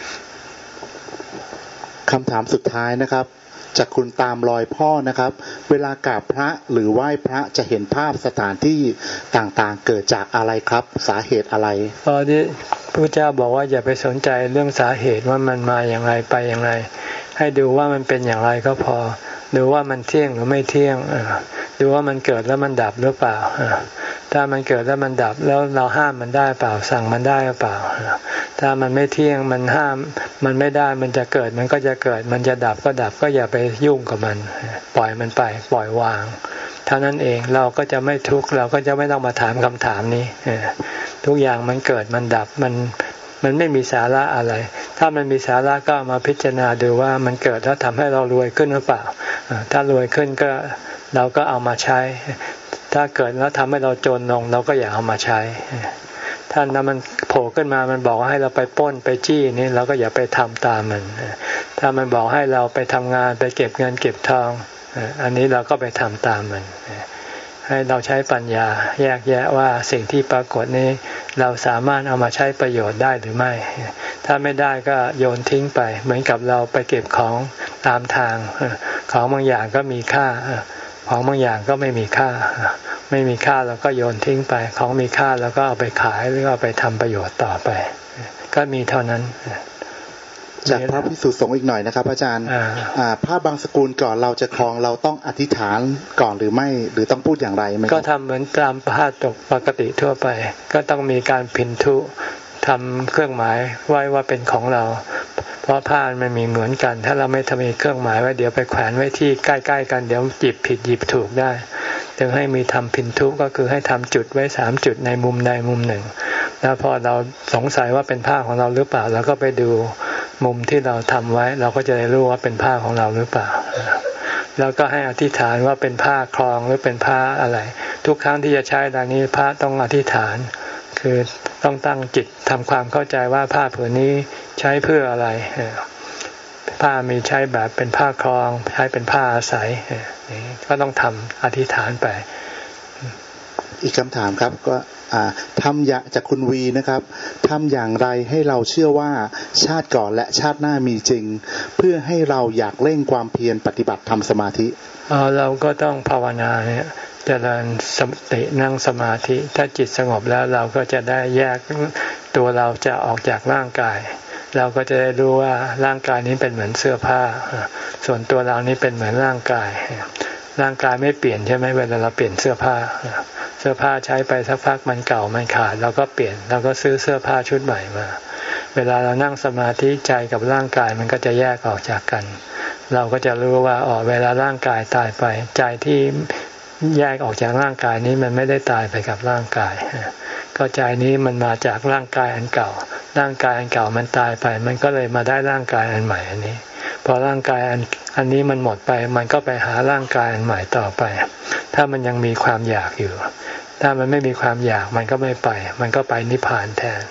คำถามสุดท้ายนะครับจากคุณตามรอยพ่อนะครับเวลากราบพระหรือไหว้พระจะเห็นภาพสถานที่ต่างๆเกิดจากอะไรครับสาเหตุอะไรตอนนี้พระเจ้าบอกว่าอย่าไปสนใจเรื่องสาเหตุว่ามันมาอย่างไรไปอย่างไรให้ดูว่ามันเป็นอย่างไรก็พอดูว่ามันเที่ยงหรือไม่เที่ยงดูว่ามันเกิดแล้วมันดับหรือเปล่าถ้ามันเกิดแล้วมันดับแล้วเราห้ามมันได้เปล่าสั่งมันได้หรือเปล่าถ้ามันไม่เที่ยงมันห้ามมันไม่ได้มันจะเกิดมันก็จะเกิดมันจะดับก็ดับก็อย่าไปยุ่งกับมันปล่อยมันไปปล่อยวางเท่านั้นเองเราก็จะไม่ทุกข์เราก็จะไม่ต้องมาถามคำถามนี้ทุกอย่างมันเกิดมันดับมันมันไม่มีสาระอะไรถ้ามันมีสาระก็มาพิจารณาดูว่ามันเกิดแล้วทำให้เรารวยขึ้นหรือเปล่าถ้ารวยขึ้นก็เราก็เอามาใช้ถ้าเกิดแล้วทำให้เราจนลงเราก็อย่าเอามาใช้ถ้านั้นมันโผล่ขึ้นมามันบอกให้เราไปปล้นไปจี้นี่เราก็อย่าไปทำตามมันถ้ามันบอกให้เราไปทำงานไปเก็บเงินเก็บทองอันนี้เราก็ไปทำตามมันให้เราใช้ปัญญาแยกแยะว่าสิ่งที่ปรากฏนี้เราสามารถเอามาใช้ประโยชน์ได้หรือไม่ถ้าไม่ได้ก็โยนทิ้งไปเหมือนกับเราไปเก็บของตามทางของบางอย่างก็มีค่าของบางอย่างก็ไม่มีค่าไม่มีค่าเราก็โยนทิ้งไปของมีค่าเราก็เอาไปขายหรือเอาไปทำประโยชน์ต่อไปก็มีเท่านั้นจากพระภิกษุสงฆ์อีกหน่อยนะครับอาจารย์ผ้าบางสกุลก่อนเราจะครองเราต้องอธิษฐานก่อนหรือไม่หรือต้องพูดอย่างไรไหมก็ทำเหมือนตามผ้าตกปกติทั่วไปก็ต้องมีการพินทุทำเครื่องหมายไว้ว่าเป็นของเราเพราะผ้ามันมีเหมือนกันถ้าเราไม่ทำมีเครื่องหมายไว้เดี๋ยวไปแขวนไว้ที่ใกล้ๆกันเดี๋ยวหยิบผิดหยิบถูกได้จึงให้มีทำพินทุก็คือให้ทำจุดไว้สามจุดในมุมใดมุมหนึ่งแล้วพอเราสงสัยว่าเป็นผ้าของเราหรือเปล่าเราก็ไปดูมุมที่เราทำไว้เราก็จะได้รู้ว่าเป็นผ้าของเราหรือเปล่าแล้วก็ให้อธิษฐานว่าเป็นผ้าครองหรือเป็นผ้าอะไรทุกครั้งที่จะใช้ดังนี้พระต้องอธิษฐานคือต้องตั้งจิตทำความเข้าใจว่าผ้าผืนนี้ใช้เพื่ออะไรผ้ามีใช้แบบเป็นผ้าครองใช้เป็นผ้าอาศัยก็ต้องทำอธิษฐานไปอีกคำถามครับก็ทำอย่างจากคุณวีนะครับทำอย่างไรให้เราเชื่อว่าชาติก่อนและชาติหน้ามีจริงเพื่อให้เราอยากเร่งความเพียรปฏิบัติทำสมาธิเราก็ต้องภาวนาเนี่ยเจริญสตินั่งสมาธิถ้าจิตสงบแล้วเราก็จะได้แยกตัวเราจะออกจากร่างกายเราก็จะได้รู้ว่าร่างกายนี้เป็นเหมือนเสื้อผ้าส่วนตัวเรานี้เป็นเหมือนร่างกายร่างกายไม่เปลี่ยนใช่ไหมเวลาเราเปลี่ยนเสื้อผ้าเสื้อผ้าใช้ไปสักพักมันเก่ามันขาดเราก็เปลี่ยนเราก็ซื้อเสื้อผ้าชุดใหม่มาเวลาเรานั่งสมาธิใจกับร่างกายมันก็จะแยกออกจากกันเราก็จะรู้ว่าอ๋อเวลาร่างกายตายไปใจที่แยกออกจากร่างกายนี้มันไม่ได้ตายไปกับร่างกายก็ใจนี้มันมาจากร่างกายอันเก่าร่างกายอันเก่ามันตายไปมันก็เลยมาได้ร่างกายอันใหม่อันนี้พอร่างกายอันอันนี้มันหมดไปมันก็ไปหาร่างกายอันใหม่ต่อไปถ้ามันยังมีความอยากอยู่ถ้ามันไม่มีความอยากมันก็ไม่ไปมันก็ไปนิพพานแทน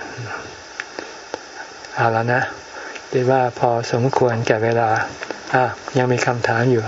เอาแล้วนะคิดว่าพอสมควรแก่เวลาอ่ะยังมีคำถามอยู่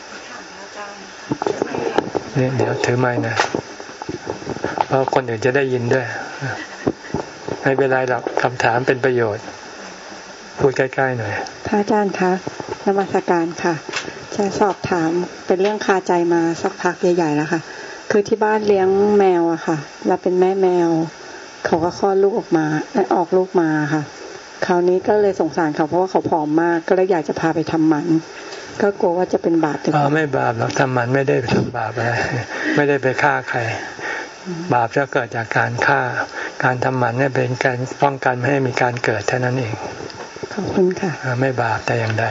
นี่เดี๋ยวถือไม้นะเพราะคนอื่นจะได้ยินด้วยไม่เป็นไรหรอกคำถามเป็นประโยชน์พูดใกล้ๆหน่อยพระอาจารย์คะนมัสการค่ะจะสอบถามเป็นเรื่องคาใจมาสักพักใหญ่ๆแล้วค่ะคือที่บ้านเลี้ยงแมวอะค่ะแล้วเป็นแม่แมวเขาก็คลอดลูกออกมาออกลูกมาค่ะคราวนี้ก็เลยสงสารเขาเพราะว่าเขาผอมมากก็เลยอยากจะพาไปทำหมันก็กลัวว่าจะเป็นบาปถึงอ๋อไม่บาปหรอกทำหมันไม่ได้ไปทำบาปอะไรไม่ได้ไปฆ่าใครบาปจะเกิดจากการฆ่าการทำหมันเนี่ยเป็นการป้องกันไม่ให้มีการเกิดเท่านั้นเองขอบคุณค่ะไม่บาปแต่อย่างใด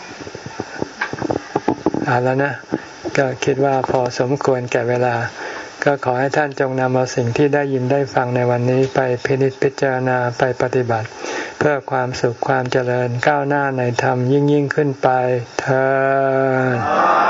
เอาแล้วนะก็คิดว่าพอสมควรแก่เวลาก็ขอให้ท่านจงนำเอาสิ่งที่ได้ยินได้ฟังในวันนี้ไปพินิจพิจารณาไปปฏิบัติเพื่อความสุขความเจริญก้าวหน้าในธรรมยิ่งยิ่งขึ้นไปเถิด